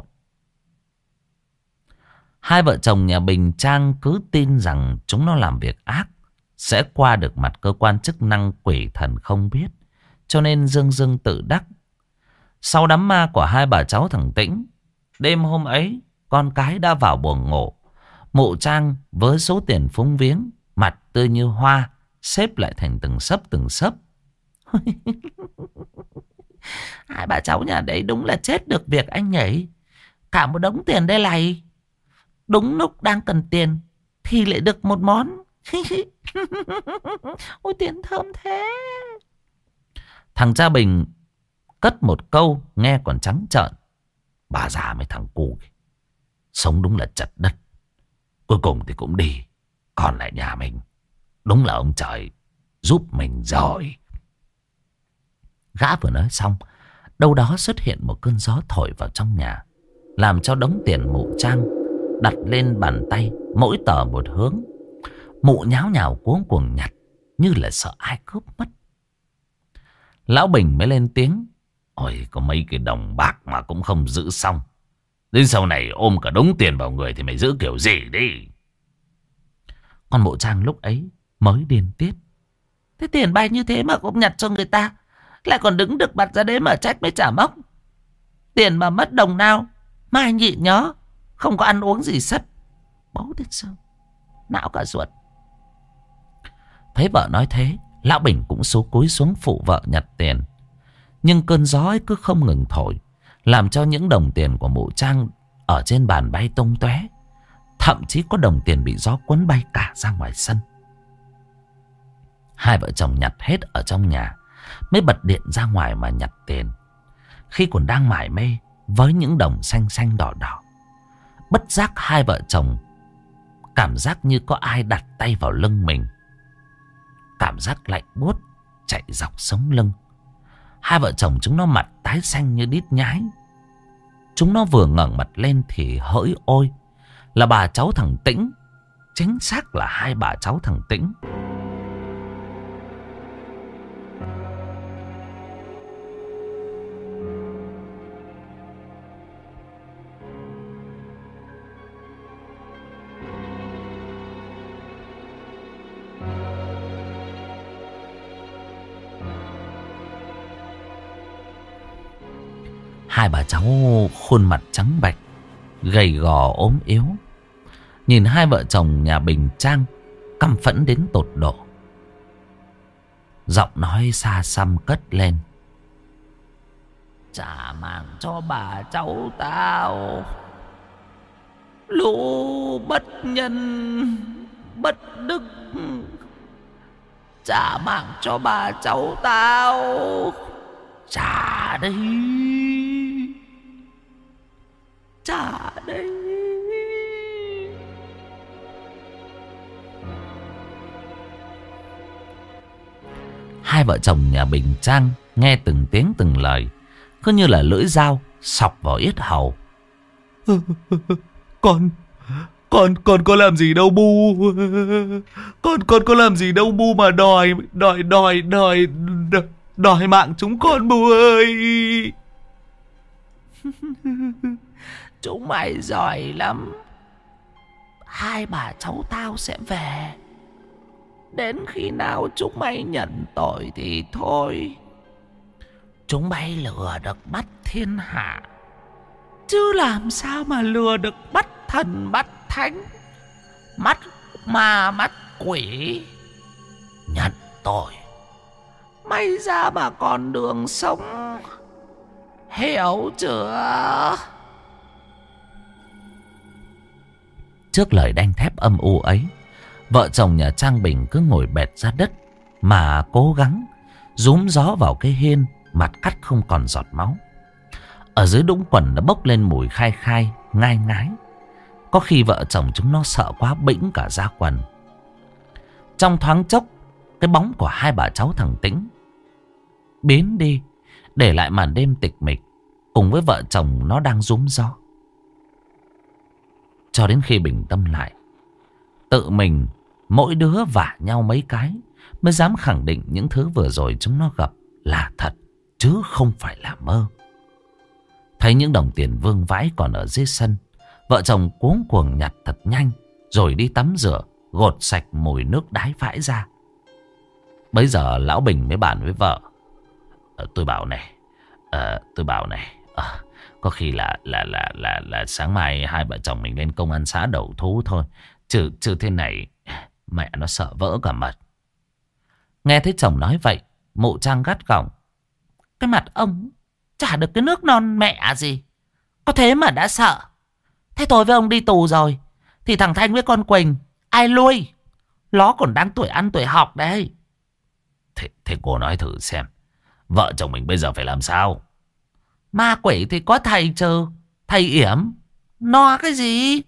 Hai vợ chồng nhà Bình Trang cứ tin rằng chúng nó làm việc ác sẽ qua được mặt cơ quan chức năng quỷ thần không biết, cho nên dưng dưng tự đắc. Sau đám ma của hai bà cháu thằng Tĩnh, đêm hôm ấy con cái đã vào buồng ngủ. Mụ Trang với số tiền phúng viếng, mặt tươi như hoa, xếp lại thành từng sấp từng sấp. Hai bà cháu nhà đấy đúng là chết được việc anh nhỉ. Cả một đống tiền đây này, đúng lúc đang cần tiền thì lại được một món. Ôi tiền thơm thế. Thằng cha Bình cất một câu nghe còn trắng trợn. Bà già mấy thằng cu sống đúng là chật đất. Cuối cùng thì cũng đi, còn lại nhà mình. Đúng là ông trời giúp mình rồi. Gã vừa nói xong, đâu đó xuất hiện một cơn gió thổi vào trong nhà, làm cho đống tiền mụ Trang đặt lên bàn tay, mỗi tờ một hướng. Mụ nháo nhào cuống cuồng nhặt, như là sợ ai cướp mất. Lão Bình mới lên tiếng. Ôi, có mấy cái đồng bạc mà cũng không giữ xong. Đến sau này ôm cả đống tiền vào người thì mày giữ kiểu gì đi. Còn mụ Trang lúc ấy mới điên tiết. Thế tiền bay như thế mà cũng nhặt cho người ta, lại còn đứng được mặt ra đấy mà trách mới trả móc. Tiền mà mất đồng nào mai nhịn nhớ, không có ăn uống gì sất. Bố đến sớm, não cả ruột. Thấy vợ nói thế, lão Bình cũng số cúi xuống phụ vợ nhặt tiền. Nhưng cơn gió ấy cứ không ngừng thổi, làm cho những đồng tiền của mụ Trang ở trên bàn bay tung tóe. Thậm chí có đồng tiền bị gió cuốn bay cả ra ngoài sân. Hai vợ chồng nhặt hết ở trong nhà, mới bật điện ra ngoài mà nhặt tiền. Khi còn đang mải mê với những đồng xanh xanh đỏ đỏ, bất giác hai vợ chồng cảm giác như có ai đặt tay vào lưng mình. Cảm giác lạnh buốt chạy dọc sống lưng. Hai vợ chồng chúng nó mặt tái xanh như đít nhái. Chúng nó vừa ngẩng mặt lên thì hỡi ôi, là bà cháu thằng Tĩnh. Chính xác là hai bà cháu thằng Tĩnh. Hai bà cháu khuôn mặt trắng bệch, gầy gò ốm yếu. Nhìn hai vợ chồng nhà Bình Trang căm phẫn đến tột độ. Giọng nói xa xăm cất lên: trả mạng cho bà cháu tao, lũ bất nhân bất đức. Trả mạng cho bà cháu tao. Trả đây, trả đây. Hai vợ chồng nhà Bình Trang nghe từng tiếng từng lời, cứ như là lưỡi dao sọc vào yết hầu. Con, con, con có làm gì đâu bu. Con, con có làm gì đâu bu mà đòi, đòi, đòi, đòi, đòi, đòi mạng chúng con bu ơi. Chúng mày giỏi lắm. Hai bà cháu tao sẽ về. Đến khi nào chúng mày nhận tội thì thôi. Chúng mày lừa được bắt thiên hạ, chứ làm sao mà lừa được bắt thần bắt thánh, mắt ma mắt quỷ. Nhận tội, may ra mà còn đường sống, hiểu chưa? Trước lời đanh thép âm u ấy, vợ chồng nhà Trang Bình cứ ngồi bệt ra đất mà cố gắng rúm gió vào cái hiên, mặt cắt không còn giọt máu. Ở dưới đũng quần đã bốc lên mùi khai khai, ngai ngái. Có khi vợ chồng chúng nó sợ quá bĩnh cả da quần. Trong thoáng chốc, cái bóng của hai bà cháu thằng Tĩnh biến đi, để lại màn đêm tịch mịch cùng với vợ chồng nó đang rúm gió. Cho đến khi bình tâm lại, tự mình mỗi đứa vả nhau mấy cái mới dám khẳng định những thứ vừa rồi chúng nó gặp là thật, chứ không phải là mơ. Thấy những đồng tiền vương vãi còn ở dưới sân, vợ chồng cuống cuồng nhặt thật nhanh, rồi đi tắm rửa, gột sạch mùi nước đái vãi ra. Bấy giờ lão Bình mới bàn với vợ: ờ, tôi bảo này, ờ, tôi bảo này, ờ, có khi là là là là là sáng mai hai vợ chồng mình lên công an xã đầu thú thôi, chứ chứ thế này mẹ nó sợ vỡ cả mật. Nghe thấy chồng nói vậy, mụ Trang gắt gỏng: cái mặt ông chả được cái nước non mẹ gì, có thế mà đã sợ. Thế tôi với ông đi tù rồi thì thằng Thanh với con Quỳnh ai nuôi? Nó còn đang tuổi ăn tuổi học đấy. Thế, thế cô nói thử xem, vợ chồng mình bây giờ phải làm sao? Ma quỷ thì có thầy chờ, thầy yểm, no cái gì?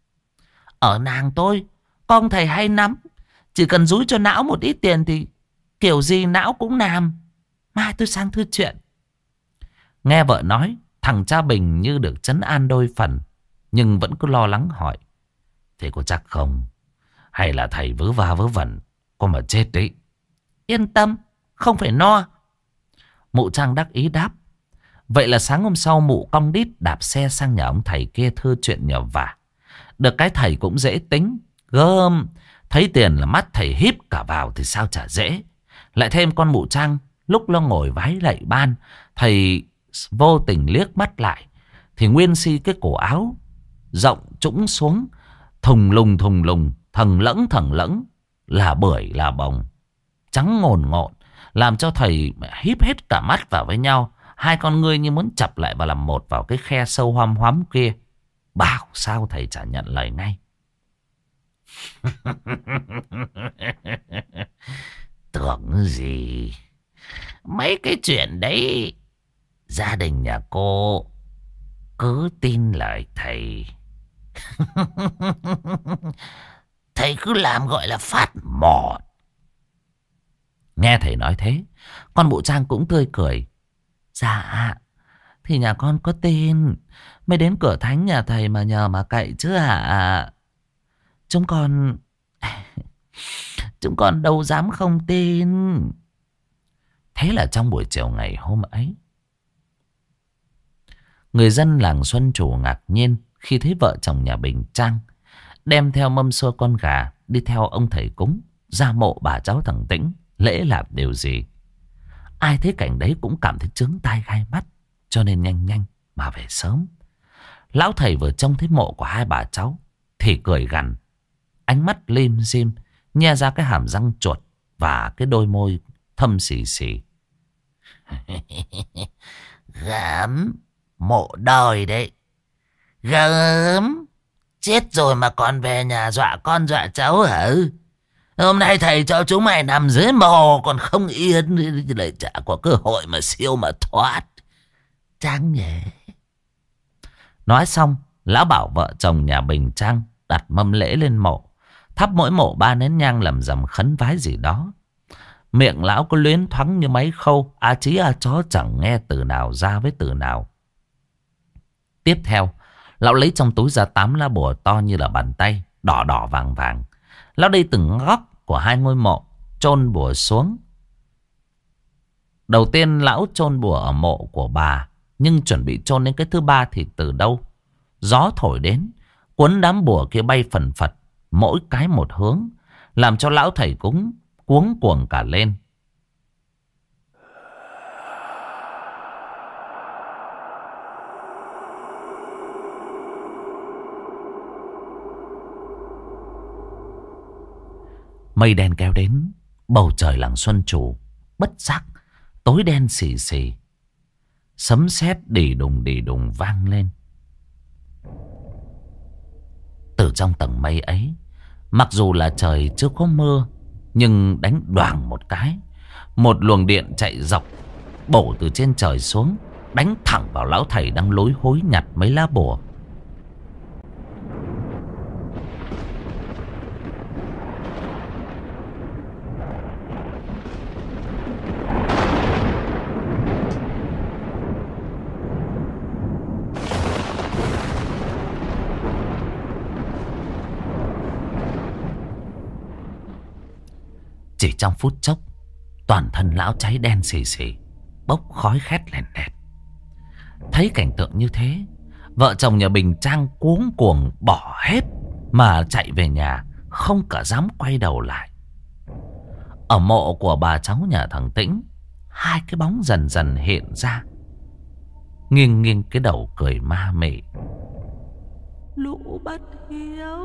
Ở nàng tôi, con thầy hay nắm, chỉ cần dúi cho não một ít tiền thì kiểu gì não cũng làm. Mai tôi sang thư chuyện. Nghe vợ nói, thằng cha Bình như được trấn an đôi phần, nhưng vẫn cứ lo lắng hỏi: thế có chắc không? Hay là thầy vớ va vớ vẩn, có mà chết đấy? Yên tâm, không phải no. Mụ Trang đắc ý đáp. Vậy là sáng hôm sau mụ cong đít đạp xe sang nhà ông thầy kia thư chuyện nhờ vả. Được cái thầy cũng dễ tính, gơm. Thấy tiền là mắt thầy híp cả vào thì sao chả dễ. Lại thêm con mụ Trang lúc nó ngồi vái lạy ban, thầy vô tình liếc mắt lại thì nguyên si cái cổ áo rộng trũng xuống, thùng lùng thùng lùng, thằng lẫng thằng lẫng, là bưởi là bồng, trắng ngồn ngộn, làm cho thầy híp hết cả mắt vào với nhau. Hai con ngươi như muốn chập lại và làm một vào cái khe sâu hoăm hoắm kia. Bảo sao thầy chả nhận lời ngay. Tưởng gì? Mấy cái chuyện đấy gia đình nhà cô cứ tin lời thầy. Thầy cứ làm gọi là phát mọt. Nghe thầy nói thế, con mụ Trang cũng tươi cười. Dạ, thì nhà con có tin, mới đến cửa thánh nhà thầy mà nhờ mà cậy chứ hả? Chúng con... Chúng con đâu dám không tin. Thế là trong buổi chiều ngày hôm ấy, người dân làng Xuân Chủ ngạc nhiên khi thấy vợ chồng nhà Bình Trang đem theo mâm xôi con gà đi theo ông thầy cúng ra mộ bà cháu thằng Tĩnh lễ làm điều gì. Ai thấy cảnh đấy cũng cảm thấy chướng tai gai mắt, cho nên nhanh nhanh mà về sớm. Lão thầy vừa trông thấy mộ của hai bà cháu thì cười gằn, ánh mắt lim dim, nhe ra cái hàm răng chuột và cái đôi môi thâm xì xì. Gớm, mộ đòi đấy. Gớm, chết rồi mà còn về nhà dọa con dọa cháu hả? Hôm nay thầy cho chúng mày nằm dưới mồ còn không yên, lại chả có cơ hội mà siêu mà thoát. Trang nhỉ. Nói xong, lão bảo vợ chồng nhà Bình Trang đặt mâm lễ lên mộ, thắp mỗi mộ ba nén nhang lầm rầm khấn vái gì đó. Miệng lão có luyến thoáng như máy khâu, a chí a chó chẳng nghe từ nào ra với từ nào. Tiếp theo, lão lấy trong túi ra tám lá bùa to như là bàn tay, đỏ đỏ vàng vàng. Lão đi từng góc của hai ngôi mộ, chôn bùa xuống. Đầu tiên lão chôn bùa ở mộ của bà, nhưng chuẩn bị chôn đến cái thứ ba thì từ đâu gió thổi đến, cuốn đám bùa kia bay phần phật, mỗi cái một hướng, làm cho lão thầy cúng cuống cuồng cả lên. Mây đen kéo đến, bầu trời làng Xuân Trù bất giác tối đen xì xì. Sấm sét đì đùng đì đùng vang lên. Từ trong tầng mây ấy, mặc dù là trời chưa có mưa, nhưng đánh đoàng một cái, một luồng điện chạy dọc bổ từ trên trời xuống, đánh thẳng vào lão thầy đang lối hối nhặt mấy lá bùa. Chỉ trong phút chốc, toàn thân lão cháy đen xì xì, bốc khói khét lẹt đẹt. Thấy cảnh tượng như thế, vợ chồng nhà Bình Trang cuống cuồng bỏ hết mà chạy về nhà, không cả dám quay đầu lại. Ở mộ của bà cháu nhà thằng Tĩnh, hai cái bóng dần dần hiện ra, nghiêng nghiêng cái đầu cười ma mị. Lũ bất hiếu,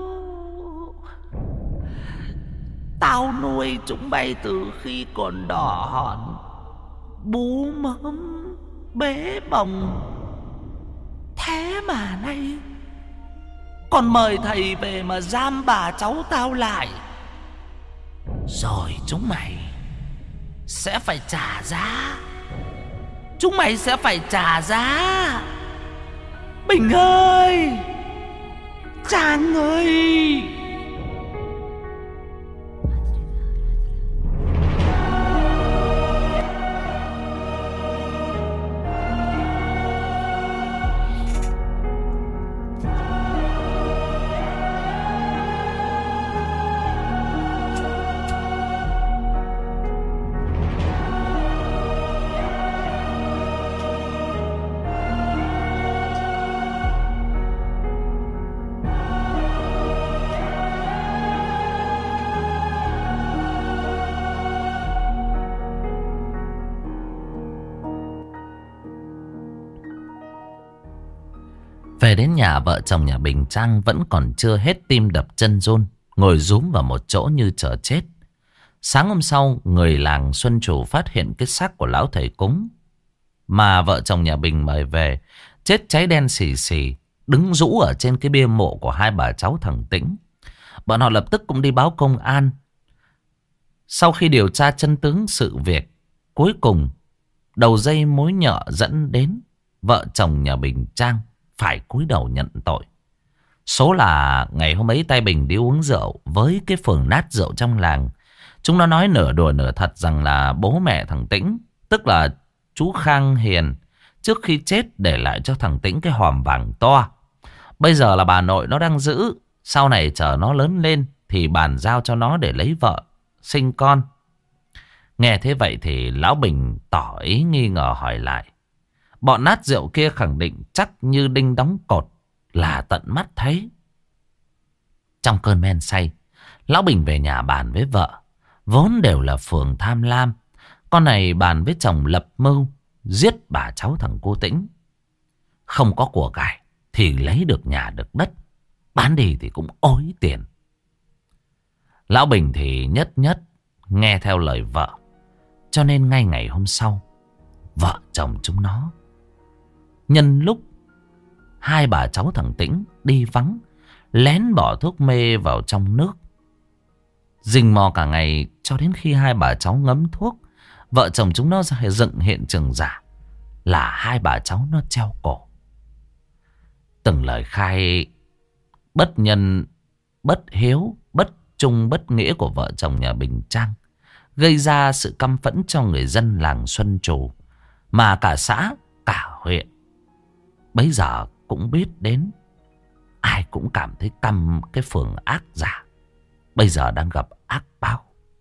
tao nuôi chúng bay từ khi còn đỏ hòn, bú mớm bế bồng, thế mà nay còn mời thầy về mà giam bà cháu tao lại. Rồi chúng mày sẽ phải trả giá. Chúng mày sẽ phải trả giá. Bình ơi, Trang ơi. Về đến nhà, vợ chồng nhà Bình Trang vẫn còn chưa hết tim đập chân run, ngồi rúm vào một chỗ như chờ chết. Sáng hôm sau, người làng Xuân Trù phát hiện cái xác của lão thầy cúng mà vợ chồng nhà Bình mời về, chết cháy đen xì xì, đứng rũ ở trên cái bia mộ của hai bà cháu thằng Tĩnh. Bọn họ lập tức cũng đi báo công an. Sau khi điều tra chân tướng sự việc, cuối cùng đầu dây mối nhợ dẫn đến vợ chồng nhà Bình Trang phải cúi đầu nhận tội. Số là ngày hôm ấy tay Bình đi uống rượu với cái phường nát rượu trong làng. Chúng nó nói nửa đùa nửa thật rằng là bố mẹ thằng Tĩnh, tức là chú Khang Hiền, trước khi chết để lại cho thằng Tĩnh cái hòm vàng to. Bây giờ là bà nội nó đang giữ, sau này chờ nó lớn lên thì bàn giao cho nó để lấy vợ, sinh con. Nghe thế vậy thì lão Bình tỏ ý nghi ngờ hỏi lại. Bọn nát rượu kia khẳng định chắc như đinh đóng cột là tận mắt thấy. Trong cơn men say, lão Bình về nhà bàn với vợ. Vốn đều là phường tham lam, con này bàn với chồng lập mưu giết bà cháu thằng cô Tĩnh. Không có của cải thì lấy được nhà được đất, bán đi thì cũng ối tiền. Lão Bình thì nhất nhất nghe theo lời vợ. Cho nên ngay ngày hôm sau, vợ chồng chúng nó nhân lúc hai bà cháu thằng Tĩnh đi vắng, lén bỏ thuốc mê vào trong nước, rình mò cả ngày cho đến khi hai bà cháu ngấm thuốc. Vợ chồng chúng nó dựng hiện trường giả là hai bà cháu nó treo cổ. Từng lời khai bất nhân, bất hiếu, bất trung, bất nghĩa của vợ chồng nhà Bình Trang gây ra sự căm phẫn cho người dân làng Xuân Trù, mà cả xã, cả huyện bấy giờ cũng biết đến. Ai cũng cảm thấy căm cái phường ác giả bây giờ đang gặp ác báo.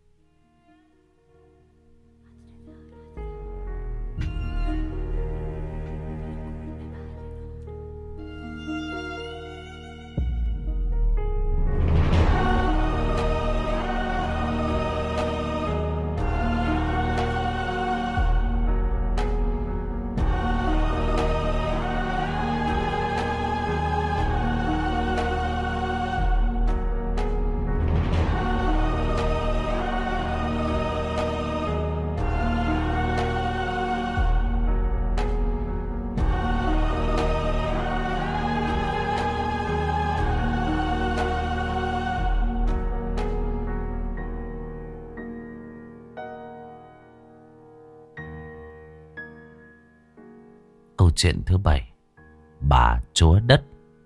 Câu chuyện thứ bảy, bà chúa đất.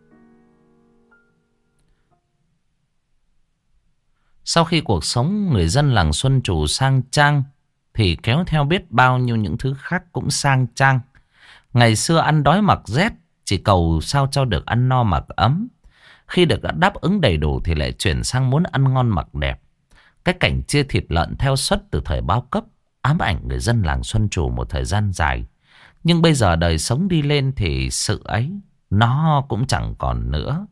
Sau khi cuộc sống người dân làng Xuân Trù sang trang thì kéo theo biết bao nhiêu những thứ khác cũng sang trang. Ngày xưa ăn đói mặc rét, chỉ cầu sao cho được ăn no mặc ấm. Khi được đáp ứng đầy đủ thì lại chuyển sang muốn ăn ngon mặc đẹp. Cái cảnh chia thịt lợn theo suất từ thời bao cấp ám ảnh người dân làng Xuân Trù một thời gian dài. Nhưng bây giờ đời sống đi lên thì sự ấy nó cũng chẳng còn nữa.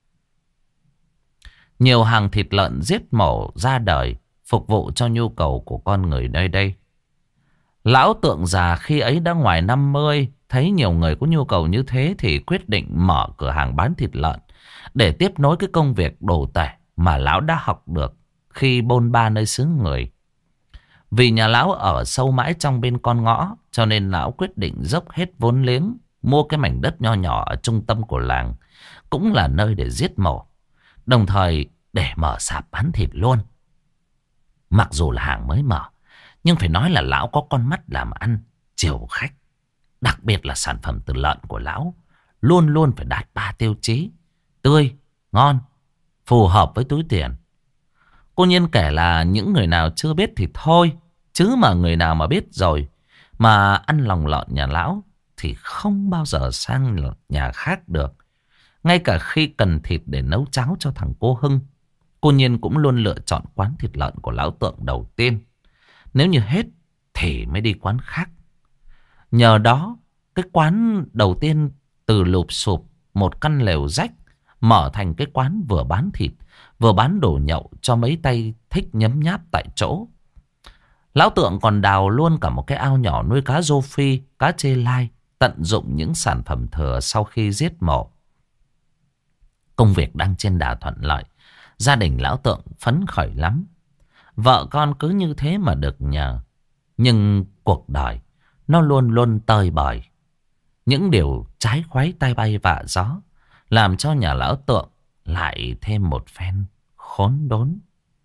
Nhiều hàng thịt lợn giết mổ ra đời phục vụ cho nhu cầu của con người nơi đây. Lão Tượng già khi ấy đã ngoài năm mươi, thấy nhiều người có nhu cầu như thế thì quyết định mở cửa hàng bán thịt lợn để tiếp nối cái công việc đồ tể mà lão đã học được khi bôn ba nơi xứ người. Vì nhà lão ở sâu mãi trong bên con ngõ, cho nên lão quyết định dốc hết vốn liếng mua cái mảnh đất nho nhỏ ở trung tâm của làng, cũng là nơi để giết mổ, đồng thời để mở sạp bán thịt luôn. Mặc dù là hàng mới mở, nhưng phải nói là lão có con mắt làm ăn, chiều khách. Đặc biệt là sản phẩm từ lợn của lão luôn luôn phải đạt ba tiêu chí: tươi, ngon, phù hợp với túi tiền. Cô Nhiên kể là những người nào chưa biết thì thôi, chứ mà người nào mà biết rồi mà ăn lòng lợn nhà lão thì không bao giờ sang nhà khác được. Ngay cả khi cần thịt để nấu cháo cho thằng cô Hưng, cô Nhiên cũng luôn lựa chọn quán thịt lợn của lão Tượng đầu tiên. Nếu như hết thì mới đi quán khác. Nhờ đó, cái quán đầu tiên từ lụp sụp một căn lều rách mở thành cái quán vừa bán thịt vừa bán đồ nhậu cho mấy tay thích nhấm nháp tại chỗ. Lão Tượng còn đào luôn cả một cái ao nhỏ nuôi cá rô phi, cá chê lai, tận dụng những sản phẩm thừa sau khi giết mổ. Công việc đang trên đà thuận lợi, gia đình lão Tượng phấn khởi lắm. Vợ con cứ như thế mà được nhờ. Nhưng cuộc đời nó luôn luôn tơi bời. Những điều trái khoái tay bay vạ gió làm cho nhà lão Tượng lại thêm một phen khốn đốn.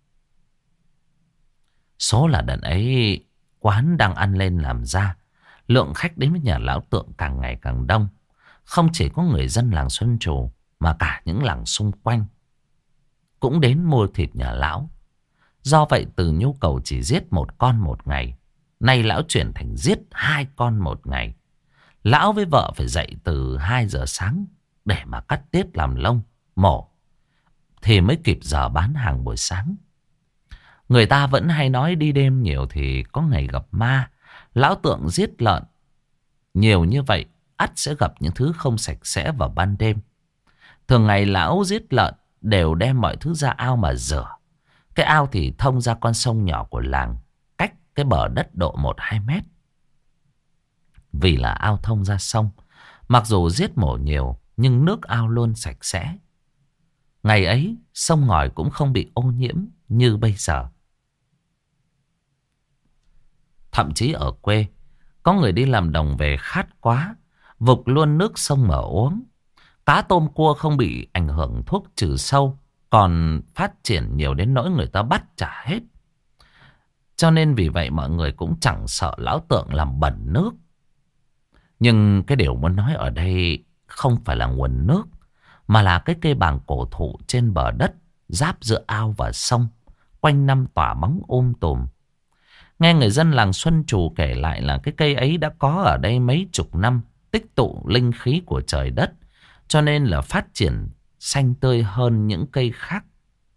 Số là đợt ấy quán đang ăn lên làm ra, lượng khách đến với nhà lão Tượng càng ngày càng đông. Không chỉ có người dân làng Xuân Trù mà cả những làng xung quanh cũng đến mua thịt nhà lão. Do vậy từ nhu cầu chỉ giết một con một ngày, nay lão chuyển thành giết hai con một ngày. Lão với vợ phải dậy từ hai giờ sáng để mà cắt tiết làm lông, mổ, thì mới kịp giờ bán hàng buổi sáng. Người ta vẫn hay nói đi đêm nhiều thì có ngày gặp ma. Lão Tượng giết lợn nhiều như vậy, ắt sẽ gặp những thứ không sạch sẽ vào ban đêm. Thường ngày lão giết lợn đều đem mọi thứ ra ao mà rửa. Cái ao thì thông ra con sông nhỏ của làng, cách cái bờ đất độ một hai mét. Vì là ao thông ra sông, mặc dù giết mổ nhiều nhưng nước ao luôn sạch sẽ. Ngày ấy sông ngòi cũng không bị ô nhiễm như bây giờ. Thậm chí ở quê, có người đi làm đồng về khát quá, vục luôn nước sông mà uống. Cá tôm cua không bị ảnh hưởng thuốc trừ sâu, còn phát triển nhiều đến nỗi người ta bắt trả hết. Cho nên vì vậy mọi người cũng chẳng sợ lão Tượng làm bẩn nước. Nhưng cái điều muốn nói ở đây không phải là nguồn nước, mà là cái cây bàng cổ thụ trên bờ đất giáp giữa ao và sông, quanh năm tỏa bóng um tùm. Nghe người dân làng Xuân Trù kể lại là cái cây ấy đã có ở đây mấy chục năm, tích tụ linh khí của trời đất, cho nên là phát triển xanh tươi hơn những cây khác.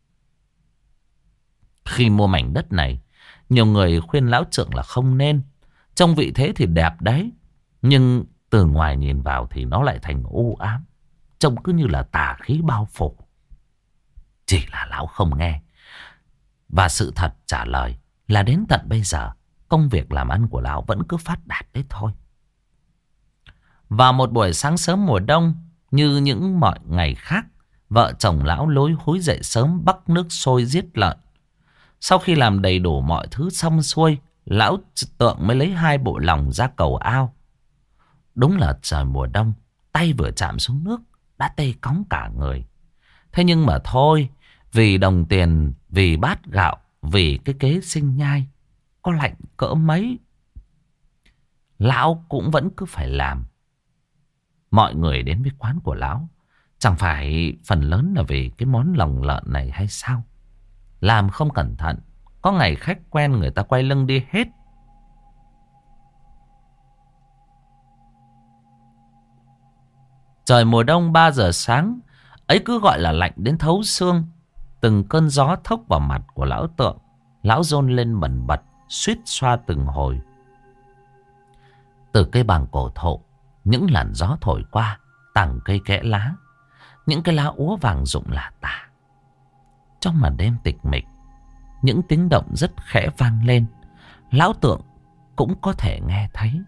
Khi mua mảnh đất này, nhiều người khuyên lão Trượng là không nên. Trông vị thế thì đẹp đấy, nhưng từ ngoài nhìn vào thì nó lại thành u ám, trông cứ như là tà khí bao phủ. Chỉ là lão không nghe. Và sự thật trả lời là đến tận bây giờ, công việc làm ăn của lão vẫn cứ phát đạt đấy thôi. Vào một buổi sáng sớm mùa đông, như những mọi ngày khác, vợ chồng lão lối húi dậy sớm bắc nước sôi giết lợn. Sau khi làm đầy đủ mọi thứ xong xuôi, lão Tượng mới lấy hai bộ lòng ra cầu ao. Đúng là trời mùa đông, tay vừa chạm xuống nước đã tê cóng cả người. Thế nhưng mà thôi, vì đồng tiền, vì bát gạo, vì cái kế sinh nhai, có lạnh cỡ mấy, lão cũng vẫn cứ phải làm. Mọi người đến với quán của lão chẳng phải phần lớn là vì cái món lòng lợn này hay sao? Làm không cẩn thận, có ngày khách quen người ta quay lưng đi hết. Trời mùa đông ba giờ sáng ấy cứ gọi là lạnh đến thấu xương. Từng cơn gió thốc vào mặt của lão Tượng, lão rôn lên bần bật, suýt xoa từng hồi. Từ cây bàng cổ thụ, những làn gió thổi qua, tàng cây kẽ lá, những cái lá úa vàng rụng lả tả. Trong màn đêm tịch mịch, những tiếng động rất khẽ vang lên, lão Tượng cũng có thể nghe thấy.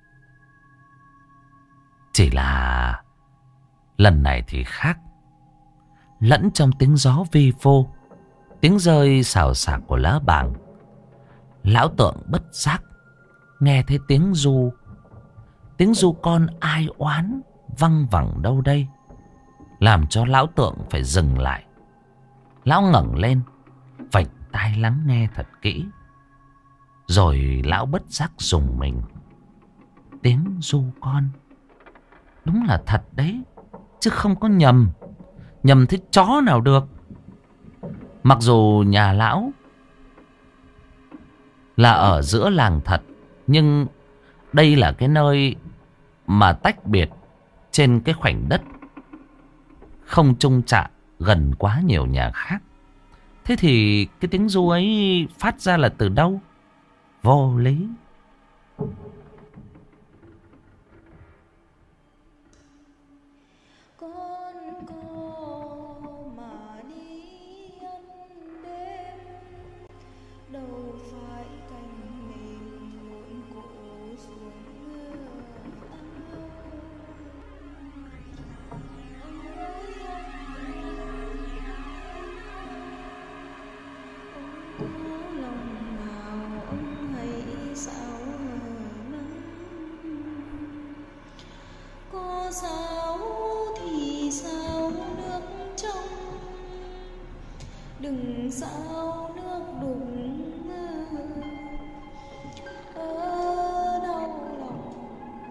Chỉ là lần này thì khác. Lẫn trong tiếng gió vi vô, tiếng rơi xào xạc của lá bàng, lão Tượng bất giác nghe thấy tiếng ru. Tiếng ru con ai oán văng vẳng đâu đây, làm cho lão Tượng phải dừng lại. Lão ngẩng lên, vạch tai lắng nghe thật kỹ. Rồi lão bất giác rùng mình. Tiếng ru con, đúng là thật đấy, chứ không có nhầm. Nhầm thế chó nào được. Mặc dù nhà lão là ở giữa làng thật, nhưng đây là cái nơi mà tách biệt trên cái khoảnh đất không chung chạ gần quá nhiều nhà khác. Thế thì cái tiếng ru ấy phát ra là từ đâu? Vô lý. Sao thì sao nước trong, đừng sao nước đục ở đâu lòng.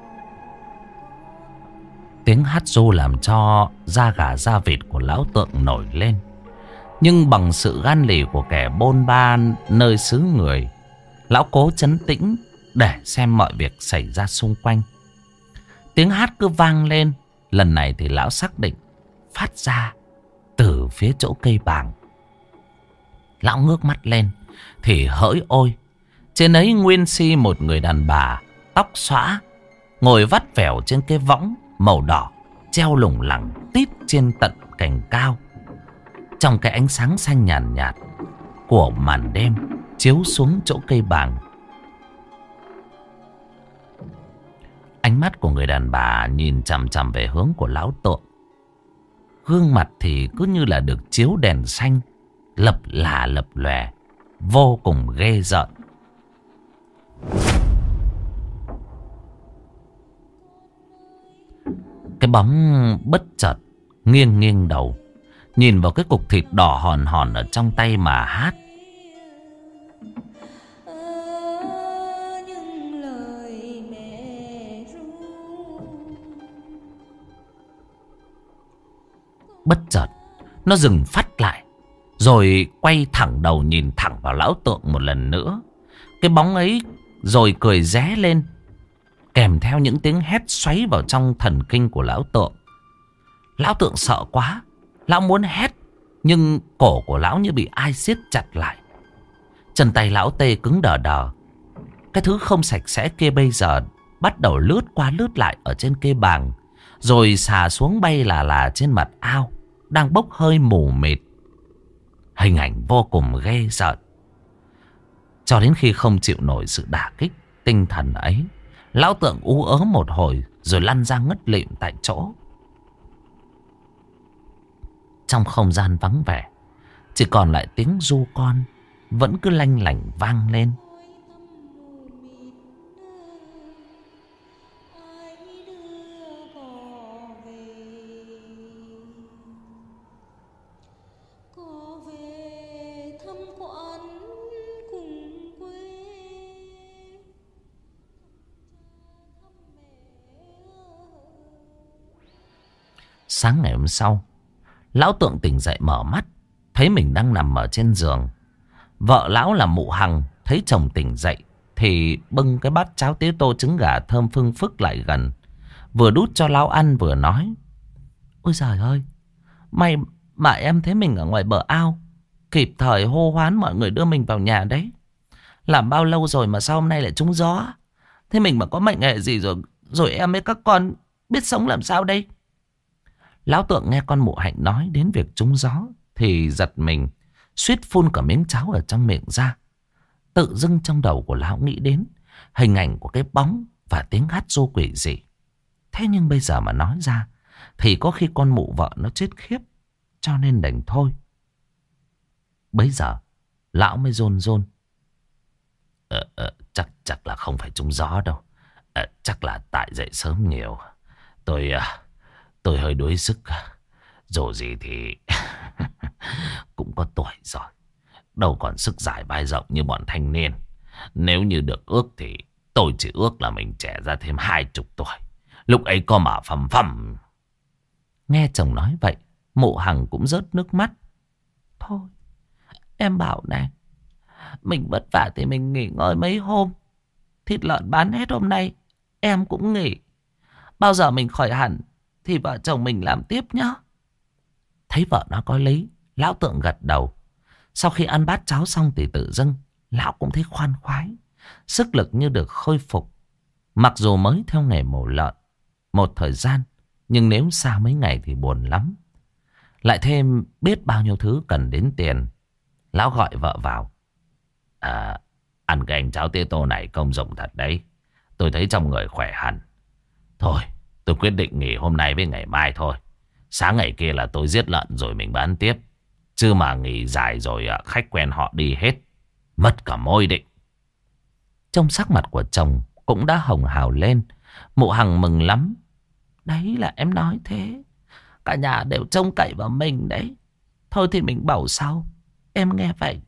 Tiếng hát ru làm cho da gà da vịt của lão Tượng nổi lên. Nhưng bằng sự gan lì của kẻ bôn ba nơi xứ người, lão cố trấn tĩnh để xem mọi việc xảy ra xung quanh. Tiếng hát cứ vang lên. Lần này thì lão xác định phát ra từ phía chỗ cây bàng. Lão ngước mắt lên thì hỡi ôi, trên ấy nguyên si một người đàn bà tóc xõa, ngồi vắt vẻo trên cái võng màu đỏ treo lủng lẳng tít trên tận cành cao. Trong cái ánh sáng xanh nhàn nhạt, nhạt của màn đêm chiếu xuống chỗ cây bàng, ánh mắt của người đàn bà nhìn chằm chằm về hướng của lão Tượng. Gương mặt thì cứ như là được chiếu đèn xanh, lập là lập lòe, vô cùng ghê rợn. Cái bóng bất chợt nghiêng nghiêng đầu, nhìn vào cái cục thịt đỏ hòn hòn ở trong tay mà hát. Bất chợt nó dừng phát lại, rồi quay thẳng đầu nhìn thẳng vào lão tượng một lần nữa. Cái bóng ấy rồi cười ré lên, kèm theo những tiếng hét xoáy vào trong thần kinh của lão tượng. Lão tượng sợ quá, lão muốn hét, nhưng cổ của lão như bị ai siết chặt lại. Chân tay lão tê cứng đờ đờ. Cái thứ không sạch sẽ kia bây giờ bắt đầu lướt qua lướt lại ở trên cây bàng, rồi xà xuống bay là là trên mặt ao, đang bốc hơi mù mịt. Hình ảnh vô cùng ghê rợn. Cho đến khi không chịu nổi sự đả kích tinh thần ấy, lão tượng ú ớ một hồi rồi lăn ra ngất lịm tại chỗ. Trong không gian vắng vẻ, chỉ còn lại tiếng ru con vẫn cứ lanh lảnh vang lên. Sáng ngày hôm sau, lão tượng tỉnh dậy mở mắt, thấy mình đang nằm ở trên giường. Vợ lão là Mụ Hằng thấy chồng tỉnh dậy thì bưng cái bát cháo tía tô trứng gà thơm phưng phức lại gần, vừa đút cho lão ăn vừa nói: Ôi giời ơi, may mà em thấy mình ở ngoài bờ ao, kịp thời hô hoán mọi người đưa mình vào nhà đấy. Làm bao lâu rồi mà sao hôm nay lại trúng gió? Thế mình mà có mệnh hệ gì rồi, rồi em với các con biết sống làm sao đây? Lão tượng nghe con Mụ Hạnh nói đến việc trúng gió thì giật mình, suýt phun cả miếng cháo ở trong miệng ra. Tự dưng trong đầu của lão nghĩ đến hình ảnh của cái bóng và tiếng hát ru quỷ dị. Thế nhưng bây giờ mà nói ra thì có khi con mụ vợ nó chết khiếp, cho nên đành thôi. Bấy giờ lão mới rôn rôn: ờ, ờ, chắc chắc là không phải trúng gió đâu. ờ, Chắc là tại dậy sớm nhiều. Tôi Tôi hơi đuối sức. Dù gì thì cũng có tuổi rồi, đâu còn sức dài vai rộng như bọn thanh niên. Nếu như được ước thì tôi chỉ ước là mình trẻ ra thêm hai chục tuổi, lúc ấy có mà phầm phầm. Nghe chồng nói vậy, Mụ Hằng cũng rớt nước mắt. Thôi, em bảo này, mình vất vả thì mình nghỉ ngơi mấy hôm. Thịt lợn bán hết hôm nay, em cũng nghỉ. Bao giờ mình khỏi hẳn thì vợ chồng mình làm tiếp nhá. Thấy vợ nó có lý, lão tượng gật đầu. Sau khi ăn bát cháo xong thì tự dưng lão cũng thấy khoan khoái, sức lực như được khôi phục. Mặc dù mới theo nghề mổ lợn một thời gian, nhưng nếu xa mấy ngày thì buồn lắm. Lại thêm biết bao nhiêu thứ cần đến tiền. Lão gọi vợ vào: À, ăn cái anh cháo tía tô này công dụng thật đấy. Tôi thấy trong người khỏe hẳn. Thôi, tôi quyết định nghỉ hôm nay với ngày mai thôi. Sáng ngày kia là tôi giết lợn rồi mình bán tiếp. Chứ mà nghỉ dài rồi khách quen họ đi hết, mất cả môi định. Trong sắc mặt của chồng cũng đã hồng hào lên. Mụ Hằng mừng lắm. Đấy là em nói thế, cả nhà đều trông cậy vào mình đấy. Thôi thì mình bảo sau. Em nghe vậy.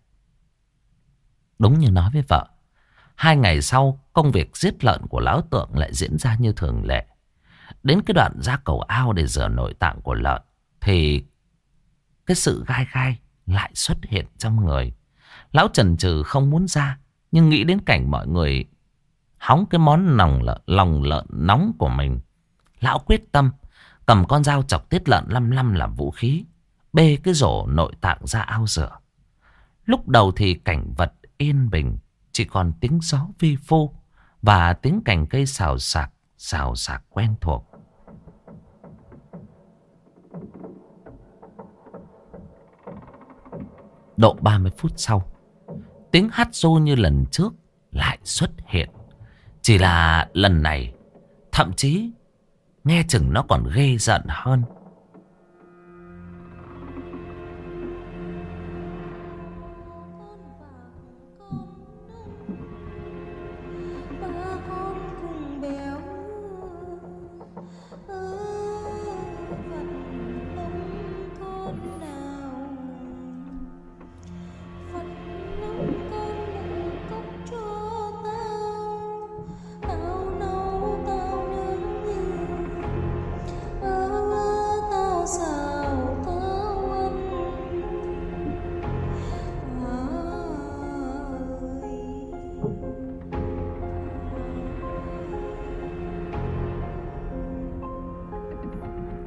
Đúng như nói với vợ, hai ngày sau công việc giết lợn của lão tượng lại diễn ra như thường lệ. Đến cái đoạn ra cầu ao để rửa nội tạng của lợn thì cái sự gai gai lại xuất hiện trong người. Lão chần chừ không muốn ra, nhưng nghĩ đến cảnh mọi người hóng cái món lòng lợn, lòng lợn nóng của mình, lão quyết tâm cầm con dao chọc tiết lợn lăm lăm làm vũ khí, bê cái rổ nội tạng ra ao rửa. Lúc đầu thì cảnh vật yên bình, chỉ còn tiếng gió vi vu và tiếng cành cây xào xạc xào xạc quen thuộc. Độ ba mươi phút sau, tiếng hát ru như lần trước lại xuất hiện. Chỉ là lần này thậm chí nghe chừng nó còn ghê giận hơn.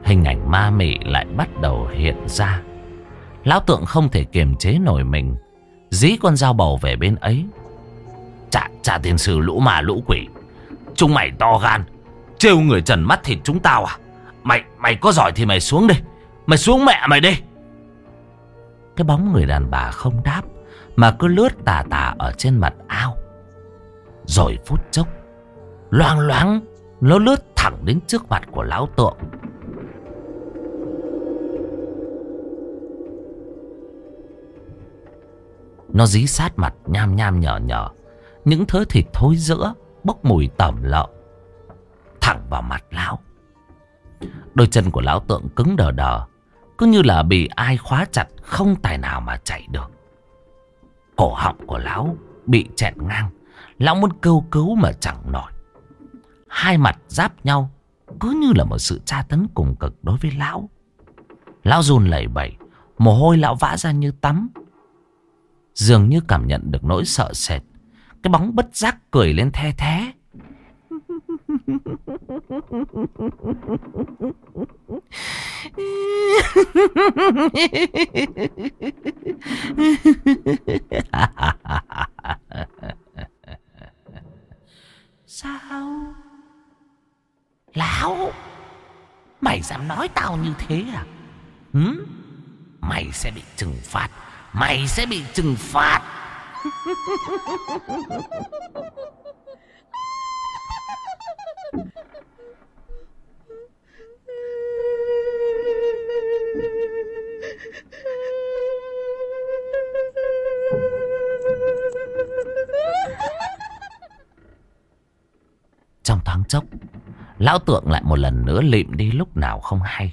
hình ảnh ma mị lại bắt đầu hiện ra. Lão Tượng không thể kiềm chế nổi mình, dí con dao bầu về bên ấy. Trả, trả tiền sử lũ ma lũ quỷ, chúng mày to gan, trêu người trần mắt thịt chúng tao à? Mày mày có giỏi thì mày xuống đi, mày xuống mẹ mày đi. Cái bóng người đàn bà không đáp, mà cứ lướt tà tà ở trên mặt ao. Rồi phút chốc, loang loáng, nó lướt thẳng đến trước mặt của Lão Tượng. Nó dí sát mặt nham nham nhở nhở, những thớ thịt thối rữa bốc mùi tẩm lợm, thẳng vào mặt lão. Đôi chân của Lão Tượng cứng đờ đờ, cứ như là bị ai khóa chặt, không tài nào mà chạy được. Cổ họng của lão bị chẹn ngang, lão muốn kêu cứu mà chẳng nổi. Hai mặt giáp nhau, cứ như là một sự tra tấn cùng cực đối với lão. Lão run lẩy bẩy, mồ hôi lão vã ra như tắm. Dường như cảm nhận được nỗi sợ sệt, cái bóng bất giác cười lên the thé. Sao? Lão, mày dám nói tao như thế à? Hử? Mày sẽ bị trừng phạt, mày sẽ bị trừng phạt. Trong thoáng chốc, Lão Tượng lại một lần nữa lịm đi lúc nào không hay.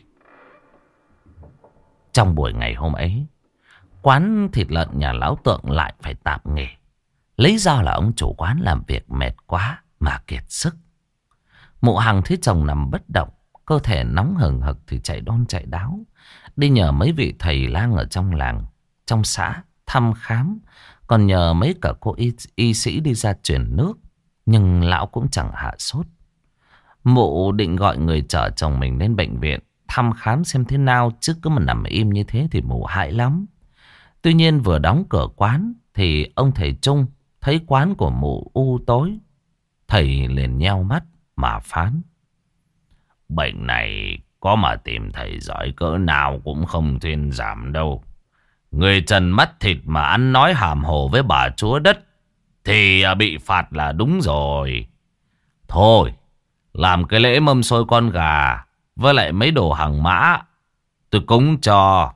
Trong buổi ngày hôm ấy, quán thịt lợn nhà Lão Tượng lại phải tạm nghỉ, lý do là ông chủ quán làm việc mệt quá mà kiệt sức. Mụ Hằng thấy chồng nằm bất động, cơ thể nóng hừng hực thì chạy đôn chạy đáo, đi nhờ mấy vị thầy lang ở trong làng, trong xã thăm khám, còn nhờ mấy cả cô y, y sĩ đi ra truyền nước. Nhưng lão cũng chẳng hạ sốt. Mụ định gọi người chở chồng mình lên bệnh viện thăm khám xem thế nào, chứ cứ mà nằm im như thế thì mụ hại lắm. Tuy nhiên vừa đóng cửa quán thì ông thầy Trung thấy quán của mụ u tối. Thầy liền nheo mắt mà phán: bệnh này có mà tìm thầy giỏi cỡ nào cũng không thuyên giảm đâu. Người trần mắt thịt mà ăn nói hàm hồ với bà chúa đất thì bị phạt là đúng rồi. Thôi, làm cái lễ mâm xôi con gà với lại mấy đồ hàng mã tôi cúng cho.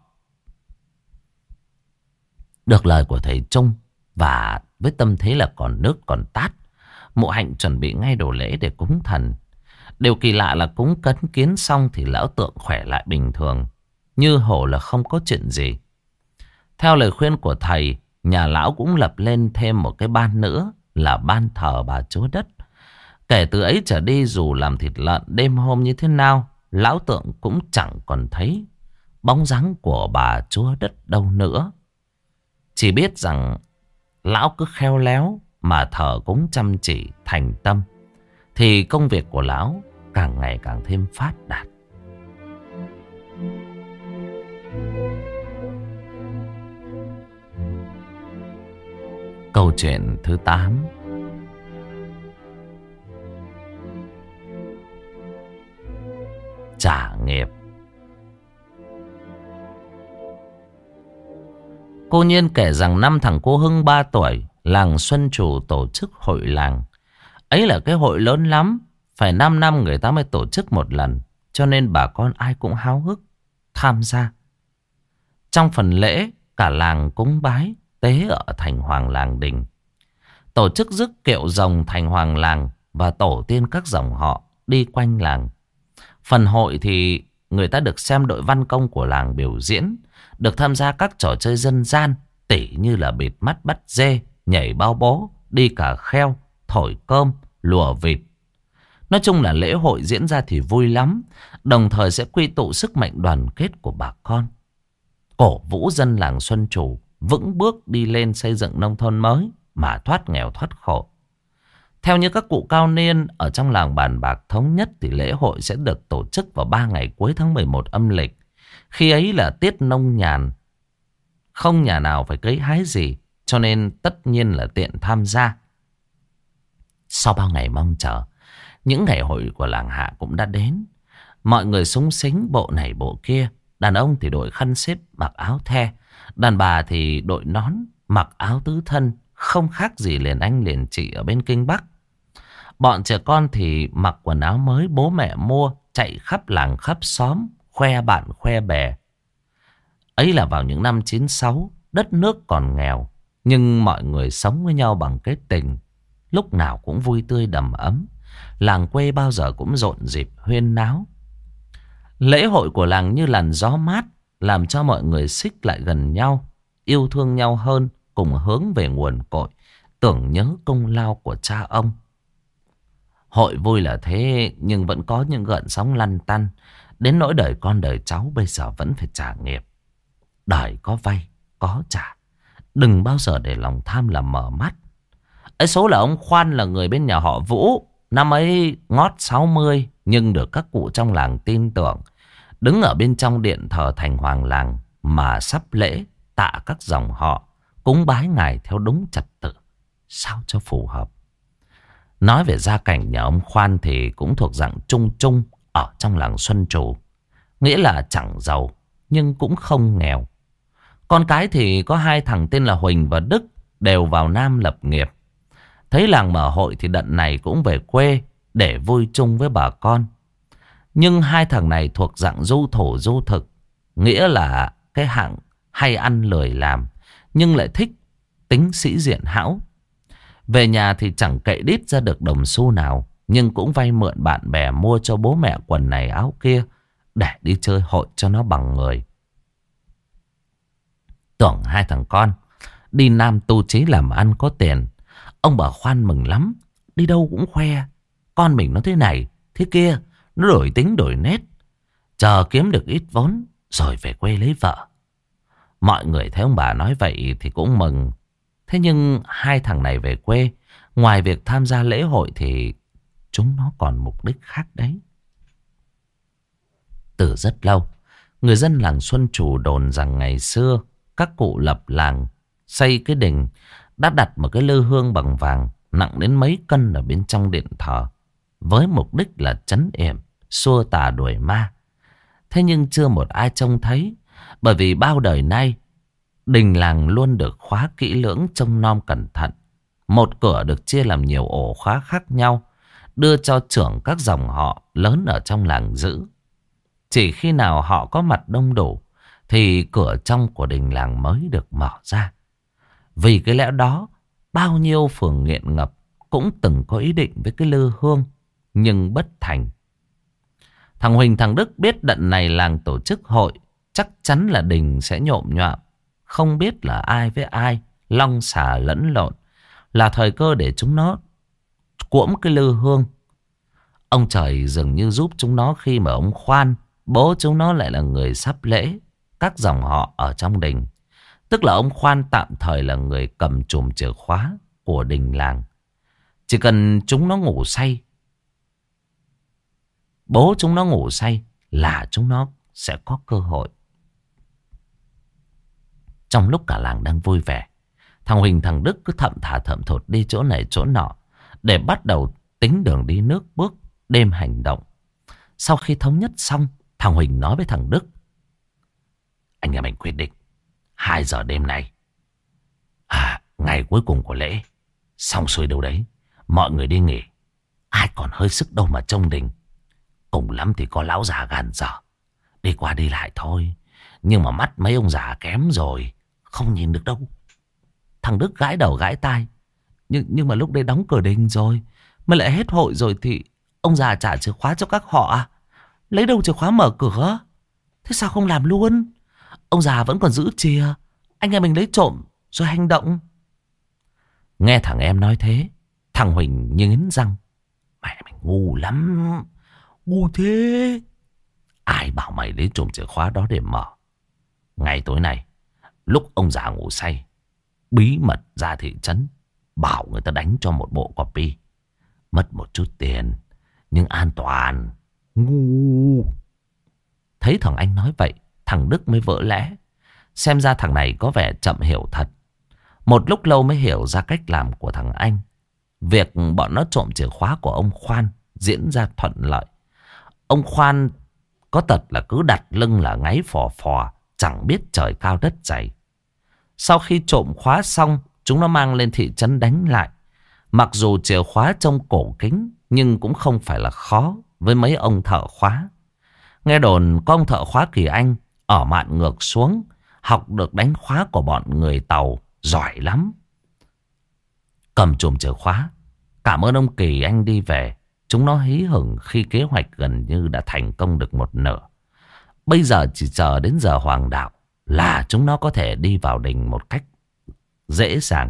Được lời của thầy Trung, và với tâm thế là còn nước còn tát, mụ Hạnh chuẩn bị ngay đồ lễ để cúng thần. Điều kỳ lạ là cúng cấn kiến xong thì Lão Tượng khỏe lại bình thường, như hổ là không có chuyện gì. Theo lời khuyên của thầy, nhà lão cũng lập lên thêm một cái ban nữa là ban thờ bà chúa đất. Kể từ ấy trở đi, dù làm thịt lợn đêm hôm như thế nào, Lão Tượng cũng chẳng còn thấy bóng dáng của bà chúa đất đâu nữa. Chỉ biết rằng lão cứ khéo léo mà thờ cúng chăm chỉ thành tâm, thì công việc của lão càng ngày càng thêm phát đạt. Câu chuyện thứ tám. Trả nghiệp. Cô Nhiên kể rằng năm thằng cô Hưng ba tuổi, làng Xuân Trù tổ chức hội làng. Ấy là cái hội lớn lắm, phải năm năm người ta mới tổ chức một lần, cho nên bà con ai cũng háo hức tham gia. Trong phần lễ, cả làng cúng bái tế ở thành hoàng làng đình, tổ chức rước kiệu rồng thành hoàng làng và tổ tiên các dòng họ đi quanh làng. Phần hội thì người ta được xem đội văn công của làng biểu diễn, được tham gia các trò chơi dân gian, tỉ như là bịt mắt bắt dê, nhảy bao bố, đi cà kheo, thổi cơm, lùa vịt. Nói chung là lễ hội diễn ra thì vui lắm, đồng thời sẽ quy tụ sức mạnh đoàn kết của bà con, cổ vũ dân làng Xuân Trù vững bước đi lên xây dựng nông thôn mới mà thoát nghèo thoát khổ. Theo như các cụ cao niên ở trong làng bàn bạc thống nhất thì lễ hội sẽ được tổ chức vào ba ngày cuối tháng mười một âm lịch. Khi ấy là tiết nông nhàn, không nhà nào phải cấy hái gì, cho nên tất nhiên là tiện tham gia. Sau bao ngày mong chờ, những ngày hội của làng Hạ cũng đã đến. Mọi người xúng xính bộ này bộ kia. Đàn ông thì đội khăn xếp mặc áo the, đàn bà thì đội nón mặc áo tứ thân, không khác gì liền anh liền chị ở bên Kinh Bắc. Bọn trẻ con thì mặc quần áo mới bố mẹ mua, chạy khắp làng khắp xóm, khoe bạn khoe bè. Ấy là vào những năm chín sáu, đất nước còn nghèo, nhưng mọi người sống với nhau bằng kết tình, lúc nào cũng vui tươi đầm ấm. Làng quê bao giờ cũng rộn rịp huyên náo. Lễ hội của làng như làn gió mát, làm cho mọi người xích lại gần nhau, yêu thương nhau hơn, cùng hướng về nguồn cội, tưởng nhớ công lao của cha ông. Hội vui là thế, nhưng vẫn có những gợn sóng lăn tăn. Đến nỗi đời con đời cháu bây giờ vẫn phải trả nghiệp. Đời có vay, có trả. Đừng bao giờ để lòng tham làm mở mắt. Ấy số là ông Khoan là người bên nhà họ Vũ. Năm ấy ngót sáu mươi, nhưng được các cụ trong làng tin tưởng. Đứng ở bên trong điện thờ thành hoàng làng mà sắp lễ tạ các dòng họ, cúng bái ngài theo đúng trật tự, sao cho phù hợp. Nói về gia cảnh nhà ông Khoan thì cũng thuộc dạng trung trung ở trong làng Xuân Trù. Nghĩa là chẳng giàu nhưng cũng không nghèo. Con cái thì có hai thằng tên là Huỳnh và Đức, đều vào Nam lập nghiệp. Thấy làng mở hội thì đợt này cũng về quê để vui chung với bà con. Nhưng hai thằng này thuộc dạng du thổ du thực, nghĩa là cái hạng hay ăn lười làm, nhưng lại thích tính sĩ diện hão. Về nhà thì chẳng cậy đít ra được đồng xu nào, nhưng cũng vay mượn bạn bè mua cho bố mẹ quần này áo kia để đi chơi hội cho nó bằng người. Tưởng hai thằng con đi Nam tu chí làm ăn có tiền. Ông bà Khoan mừng lắm, đi đâu cũng khoe con mình nó thế này thế kia, nó đổi tính đổi nét, chờ kiếm được ít vốn rồi về quê lấy vợ. Mọi người thấy ông bà nói vậy thì cũng mừng. Thế nhưng hai thằng này về quê, ngoài việc tham gia lễ hội thì chúng nó còn mục đích khác đấy. Từ rất lâu, người dân làng Xuân Trù đồn rằng ngày xưa các cụ lập làng xây cái đình đã đặt một cái lư hương bằng vàng nặng đến mấy cân ở bên trong điện thờ, với mục đích là trấn yểm, xua tà đuổi ma. Thế nhưng chưa một ai trông thấy, bởi vì bao đời nay đình làng luôn được khóa kỹ lưỡng, trông nom cẩn thận. Một cửa được chia làm nhiều ổ khóa khác nhau, đưa cho trưởng các dòng họ lớn ở trong làng giữ. Chỉ khi nào họ có mặt đông đủ thì cửa trong của đình làng mới được mở ra. Vì cái lẽ đó, bao nhiêu phường nghiện ngập cũng từng có ý định với cái lư hương, nhưng bất thành. Thằng Huỳnh thằng Đức biết đợt này làng tổ chức hội, chắc chắn là đình sẽ nhộm nhọam. Không biết là ai với ai, long xà lẫn lộn, là thời cơ để chúng nó cuỗm cái lư hương. Ông trời dường như giúp chúng nó khi mà ông Khoan, bố chúng nó lại là người sắp lễ các dòng họ ở trong đình. Tức là ông Khoan tạm thời là người cầm chùm chìa khóa của đình làng. Chỉ cần chúng nó ngủ say, bố chúng nó ngủ say là chúng nó sẽ có cơ hội. Trong lúc cả làng đang vui vẻ, thằng Huỳnh thằng Đức cứ thậm thà thậm thụt đi chỗ này chỗ nọ để bắt đầu tính đường đi nước bước, đêm hành động. Sau khi thống nhất xong, thằng Huỳnh nói với thằng Đức: anh em mình quyết định hai giờ đêm nay, à, ngày cuối cùng của lễ, xong xuôi đâu đấy, mọi người đi nghỉ. Ai còn hơi sức đâu mà trông đình. Cùng lắm thì có lão già gàn dở đi qua đi lại thôi, nhưng mà mắt mấy ông già kém rồi, không nhìn được đâu. Thằng Đức gãi đầu gãi tai: Nhưng, nhưng mà lúc đấy đóng cửa đình rồi, mà lại hết hội rồi thì ông già trả chìa khóa cho các họ à? Lấy đâu chìa khóa mở cửa? Thế sao không làm luôn? Ông già vẫn còn giữ chìa, anh em mình lấy trộm rồi hành động. Nghe thằng em nói thế, thằng Huỳnh nghiến răng: mẹ mày ngu lắm, ngu thế. Ai bảo mày lấy trộm chìa khóa đó để mở? Ngày tối nay, lúc ông già ngủ say, bí mật ra thị trấn, bảo người ta đánh cho một bộ copy. Mất một chút tiền nhưng an toàn. Ngu. Thấy thằng Anh nói vậy, thằng Đức mới vỡ lẽ. Xem ra thằng này có vẻ chậm hiểu thật. Một lúc lâu mới hiểu ra cách làm của thằng Anh. Việc bọn nó trộm chìa khóa của ông Khoan diễn ra thuận lợi. Ông Khoan có tật là cứ đặt lưng là ngáy phò phò, chẳng biết trời cao đất dày. Sau khi trộm khóa xong, chúng nó mang lên thị trấn đánh lại. Mặc dù chìa khóa trông cổ kính, nhưng cũng không phải là khó với mấy ông thợ khóa. Nghe đồn có ông thợ khóa Kỳ Anh ở mạn ngược xuống, học được đánh khóa của bọn người Tàu, giỏi lắm. Cầm chùm chìa khóa, cảm ơn ông Kỳ Anh đi về. Chúng nó hí hửng khi kế hoạch gần như đã thành công được một nửa. Bây giờ chỉ chờ đến giờ hoàng đạo là chúng nó có thể đi vào đình một cách dễ dàng.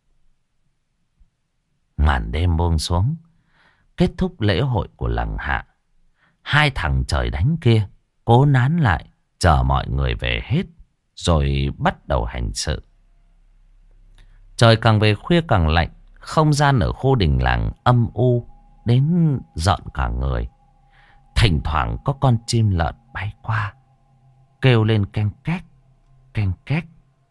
Màn đêm buông xuống, kết thúc lễ hội của làng Hạ. Hai thằng trời đánh kia cố nán lại, chờ mọi người về hết, rồi bắt đầu hành sự. Trời càng về khuya càng lạnh, không gian ở khu đình làng âm u đến giận cả người. Thỉnh thoảng có con chim lợn bay qua, kêu lên keng két, keng két.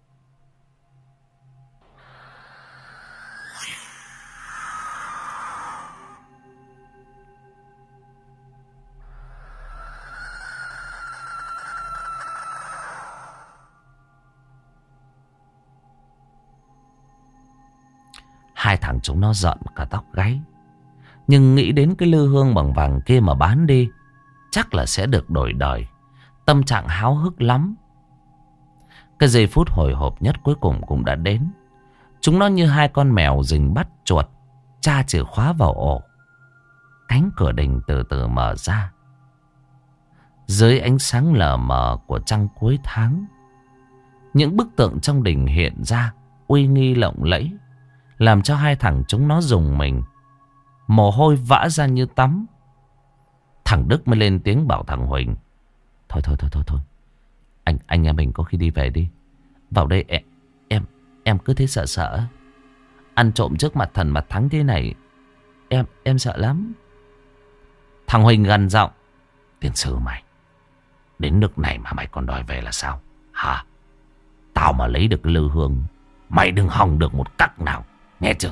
Hai thằng chúng nó giận cả tóc gáy. Nhưng nghĩ đến cái lư hương bằng vàng kia mà bán đi, chắc là sẽ được đổi đời. Tâm trạng háo hức lắm. Cái giây phút hồi hộp nhất cuối cùng cũng đã đến. Chúng nó như hai con mèo rình bắt chuột, tra chìa khóa vào ổ. Cánh cửa đình từ từ mở ra. Dưới ánh sáng lờ mờ của trăng cuối tháng, những bức tượng trong đình hiện ra uy nghi lộng lẫy, làm cho hai thằng chúng nó rùng mình. Mồ hôi vã ra như tắm. Thằng Đức mới lên tiếng bảo thằng Huỳnh: Thôi thôi thôi thôi thôi, Anh anh em mình có khi đi về đi. Vào đây em Em em cứ thế sợ sợ. Ăn trộm trước mặt thần mặt thánh thế này, Em em sợ lắm. Thằng Huỳnh gằn giọng: Tiền sư mày, đến nước này mà mày còn đòi về là sao hả? Tao mà lấy được cái lư hương, mày đừng hòng được một cắc nào, nghe chưa?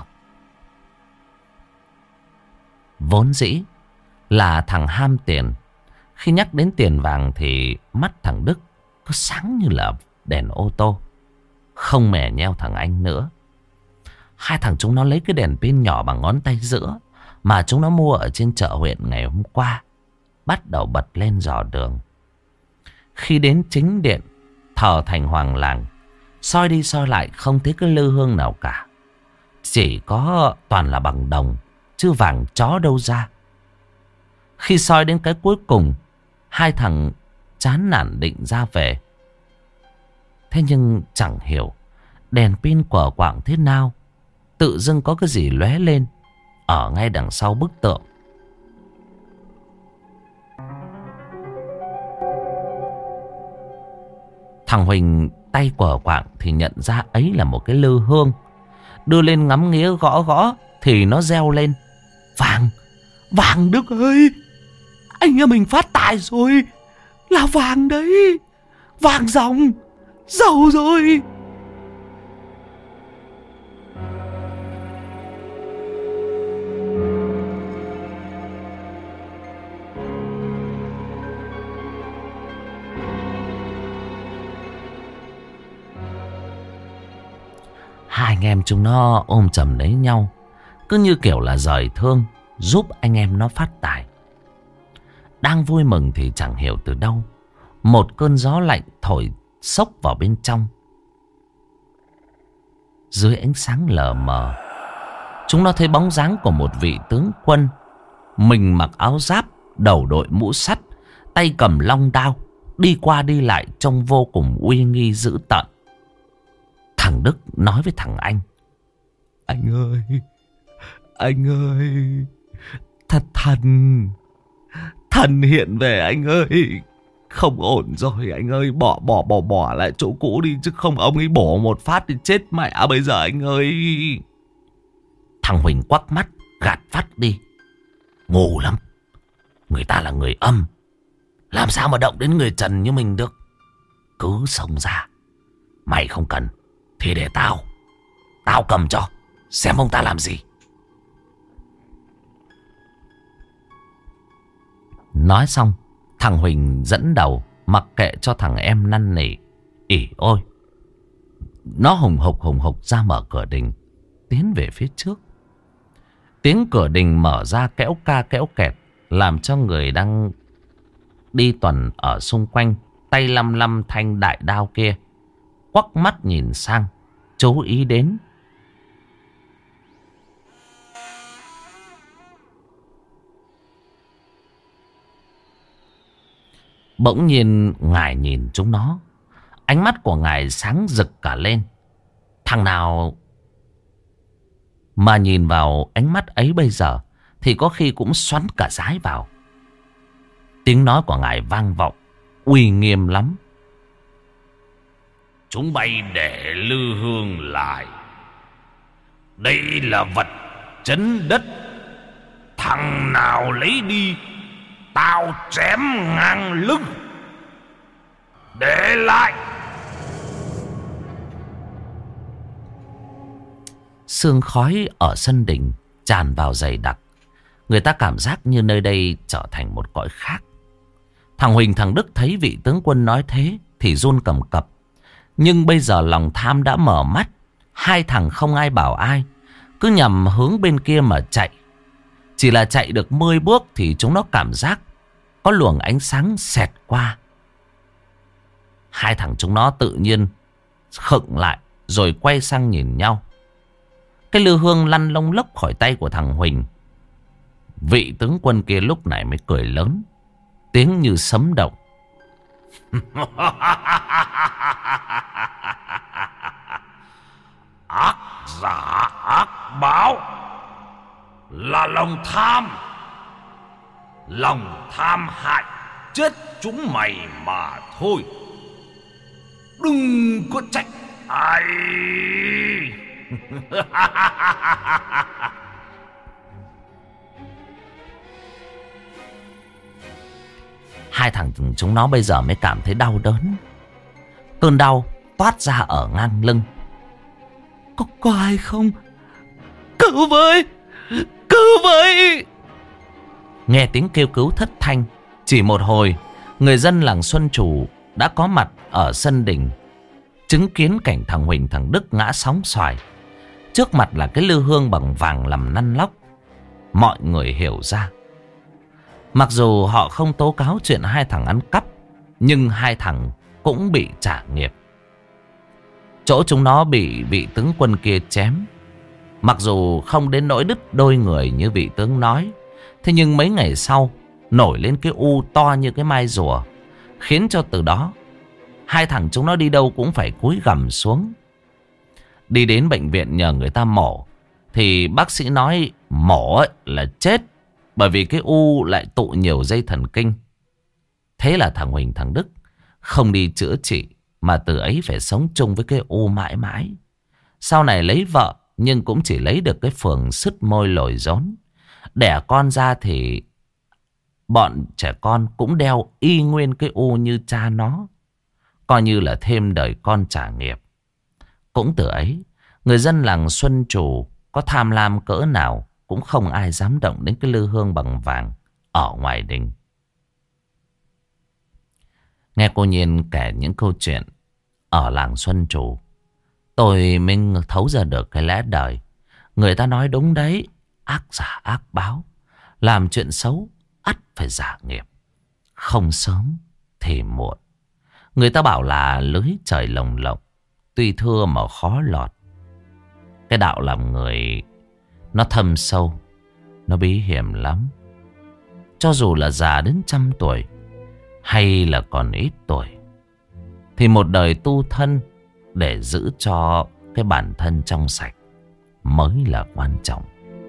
Vốn dĩ là thằng ham tiền. Khi nhắc đến tiền vàng thì mắt thằng Đức cứ sáng như là đèn ô tô, không mè nheo thằng Anh nữa. Hai thằng chúng nó lấy cái đèn pin nhỏ bằng ngón tay giữa mà chúng nó mua ở trên chợ huyện ngày hôm qua, bắt đầu bật lên dò đường. Khi đến chính điện thờ thành hoàng làng, soi đi soi lại không thấy cái lư hương nào cả. Chỉ có toàn là bằng đồng, chứ vàng chó đâu ra. Khi soi đến cái cuối cùng, hai thằng chán nản định ra về. Thế nhưng chẳng hiểu đèn pin của quạng thế nào, tự dưng có cái gì lóe lên ở ngay đằng sau bức tượng. Thằng Huỳnh tay của quạng thì nhận ra ấy là một cái lư hương. Đưa lên ngắm nghía gõ gõ thì nó reo lên: Vàng! Vàng Đức ơi! Anh em mình phát tài rồi! Là vàng đấy! Vàng ròng! Giàu rồi! Hai anh em chúng nó ôm chầm lấy nhau, cứ như kiểu là rời thương, giúp anh em nó phát tài. Đang vui mừng thì chẳng hiểu từ đâu một cơn gió lạnh thổi xốc vào bên trong. Dưới ánh sáng lờ mờ, chúng nó thấy bóng dáng của một vị tướng quân. Mình mặc áo giáp, đầu đội mũ sắt, tay cầm long đao, đi qua đi lại trông vô cùng uy nghi dữ tợn. Thằng Đức nói với thằng Anh: Anh ơi, anh ơi, thật thần, thần hiện về anh ơi. Không ổn rồi anh ơi, bỏ bỏ bỏ bỏ lại chỗ cũ đi, chứ không ông ấy bổ một phát thì chết mẹ bây giờ anh ơi. Thằng Huỳnh quắc mắt gạt phát đi. Ngu lắm. Người ta là người âm, làm sao mà động đến người trần như mình được. Cứ xông ra. Mày không cần thì để tao Tao cầm cho, xem ông ta làm gì. Nói xong, thằng Huỳnh dẫn đầu, mặc kệ cho thằng em năn nỉ. Ỉ ôi. Nó hùng hục hùng hục ra mở cửa đình, tiến về phía trước. Tiếng cửa đình mở ra kéo ca kéo kẹt, làm cho người đang đi tuần ở xung quanh, tay lăm lăm thanh đại đao kia, quắc mắt nhìn sang, chú ý đến. Bỗng nhiên ngài nhìn chúng nó, ánh mắt của ngài sáng rực cả lên. Thằng nào mà nhìn vào ánh mắt ấy bây giờ thì có khi cũng xoắn cả dái vào. Tiếng nói của ngài vang vọng, uy nghiêm lắm. Chúng bay để lư hương lại. Đây là vật chấn đất. Thằng nào lấy đi, tao chém ngang lưng. Để lại. Sương khói ở sân đình tràn vào dày đặc. Người ta cảm giác như nơi đây trở thành một cõi khác. Thằng Huỳnh thằng Đức thấy vị tướng quân nói thế thì run cầm cập. Nhưng bây giờ lòng tham đã mở mắt. Hai thằng không ai bảo ai, cứ nhằm hướng bên kia mà chạy. Chỉ là chạy được mười bước thì chúng nó cảm giác có luồng ánh sáng xẹt qua. Hai thằng chúng nó tự nhiên khựng lại rồi quay sang nhìn nhau. Cái lư hương lăn lông lốc khỏi tay của thằng Huỳnh. Vị tướng quân kia lúc này mới cười lớn, tiếng như sấm động. Ác giả ác báo là lòng tham. Lòng tham hại chết chúng mày mà thôi. Đừng có trách ai. Hai thằng chúng nó bây giờ mới cảm thấy đau đớn. Cơn đau toát ra ở ngang lưng. Có, có ai không? Cứu với! Cứu với! Nghe tiếng kêu cứu thất thanh. Chỉ một hồi, người dân làng Xuân Trù đã có mặt ở sân đình, chứng kiến cảnh thằng Huỳnh thằng Đức ngã sóng xoài. Trước mặt là cái lư hương bằng vàng làm năn lóc. Mọi người hiểu ra. Mặc dù họ không tố cáo chuyện hai thằng ăn cắp, nhưng hai thằng cũng bị trả nghiệp. Chỗ chúng nó bị vị tướng quân kia chém, mặc dù không đến nỗi đứt đôi người như vị tướng nói, thế nhưng mấy ngày sau nổi lên cái u to như cái mai rùa, khiến cho từ đó hai thằng chúng nó đi đâu cũng phải cúi gằm xuống. Đi đến bệnh viện nhờ người ta mổ, thì bác sĩ nói mổ ấy là chết, bởi vì cái u lại tụ nhiều dây thần kinh. Thế là thằng Huỳnh thằng Đức không đi chữa trị, mà từ ấy phải sống chung với cái u mãi mãi. Sau này lấy vợ, nhưng cũng chỉ lấy được cái phường sứt môi lồi rốn. Đẻ con ra thì bọn trẻ con cũng đeo y nguyên cái u như cha nó, coi như là thêm đời con trả nghiệp. Cũng từ ấy, người dân làng Xuân Trù có tham lam cỡ nào cũng không ai dám động đến cái lư hương bằng vàng ở ngoài đình. Nghe cô Nhiên kể những câu chuyện ở làng Xuân Trù, tôi mới thấu ra được cái lẽ đời. Người ta nói đúng đấy, ác giả ác báo, làm chuyện xấu ắt phải trả nghiệp, không sớm thì muộn. Người ta bảo là lưới trời lồng lộng, tuy thưa mà khó lọt. Cái đạo làm người nó thâm sâu, nó bí hiểm lắm. Cho dù là già đến trăm tuổi hay là còn ít tuổi, thì một đời tu thân để giữ cho cái bản thân trong sạch mới là quan trọng.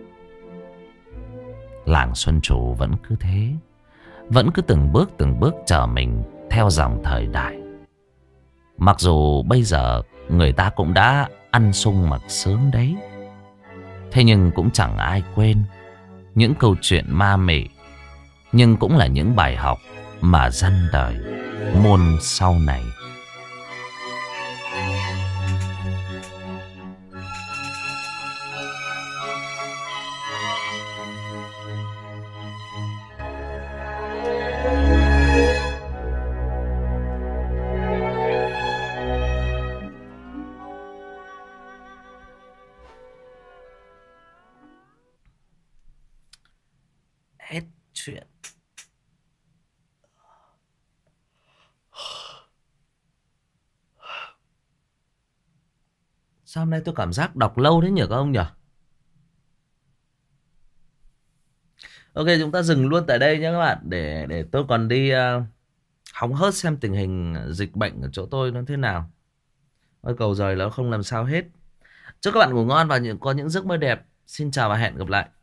Làng Xuân Trù vẫn cứ thế, vẫn cứ từng bước từng bước trở mình theo dòng thời đại. Mặc dù bây giờ người ta cũng đã ăn sung mặc sướng đấy, thế nhưng cũng chẳng ai quên những câu chuyện ma mị, nhưng cũng là những bài học mà dân đời muôn sau này. Hết chuyện. Sao hôm nay tôi cảm giác đọc lâu thế nhỉ các ông nhỉ? Ok, chúng ta dừng luôn tại đây nhé các bạn. Để để tôi còn đi uh, hóng hớt xem tình hình dịch bệnh ở chỗ tôi nó thế nào. Ôi cầu giời nó không làm sao hết. Chúc các bạn ngủ ngon và những, có những giấc mơ đẹp. Xin chào và hẹn gặp lại.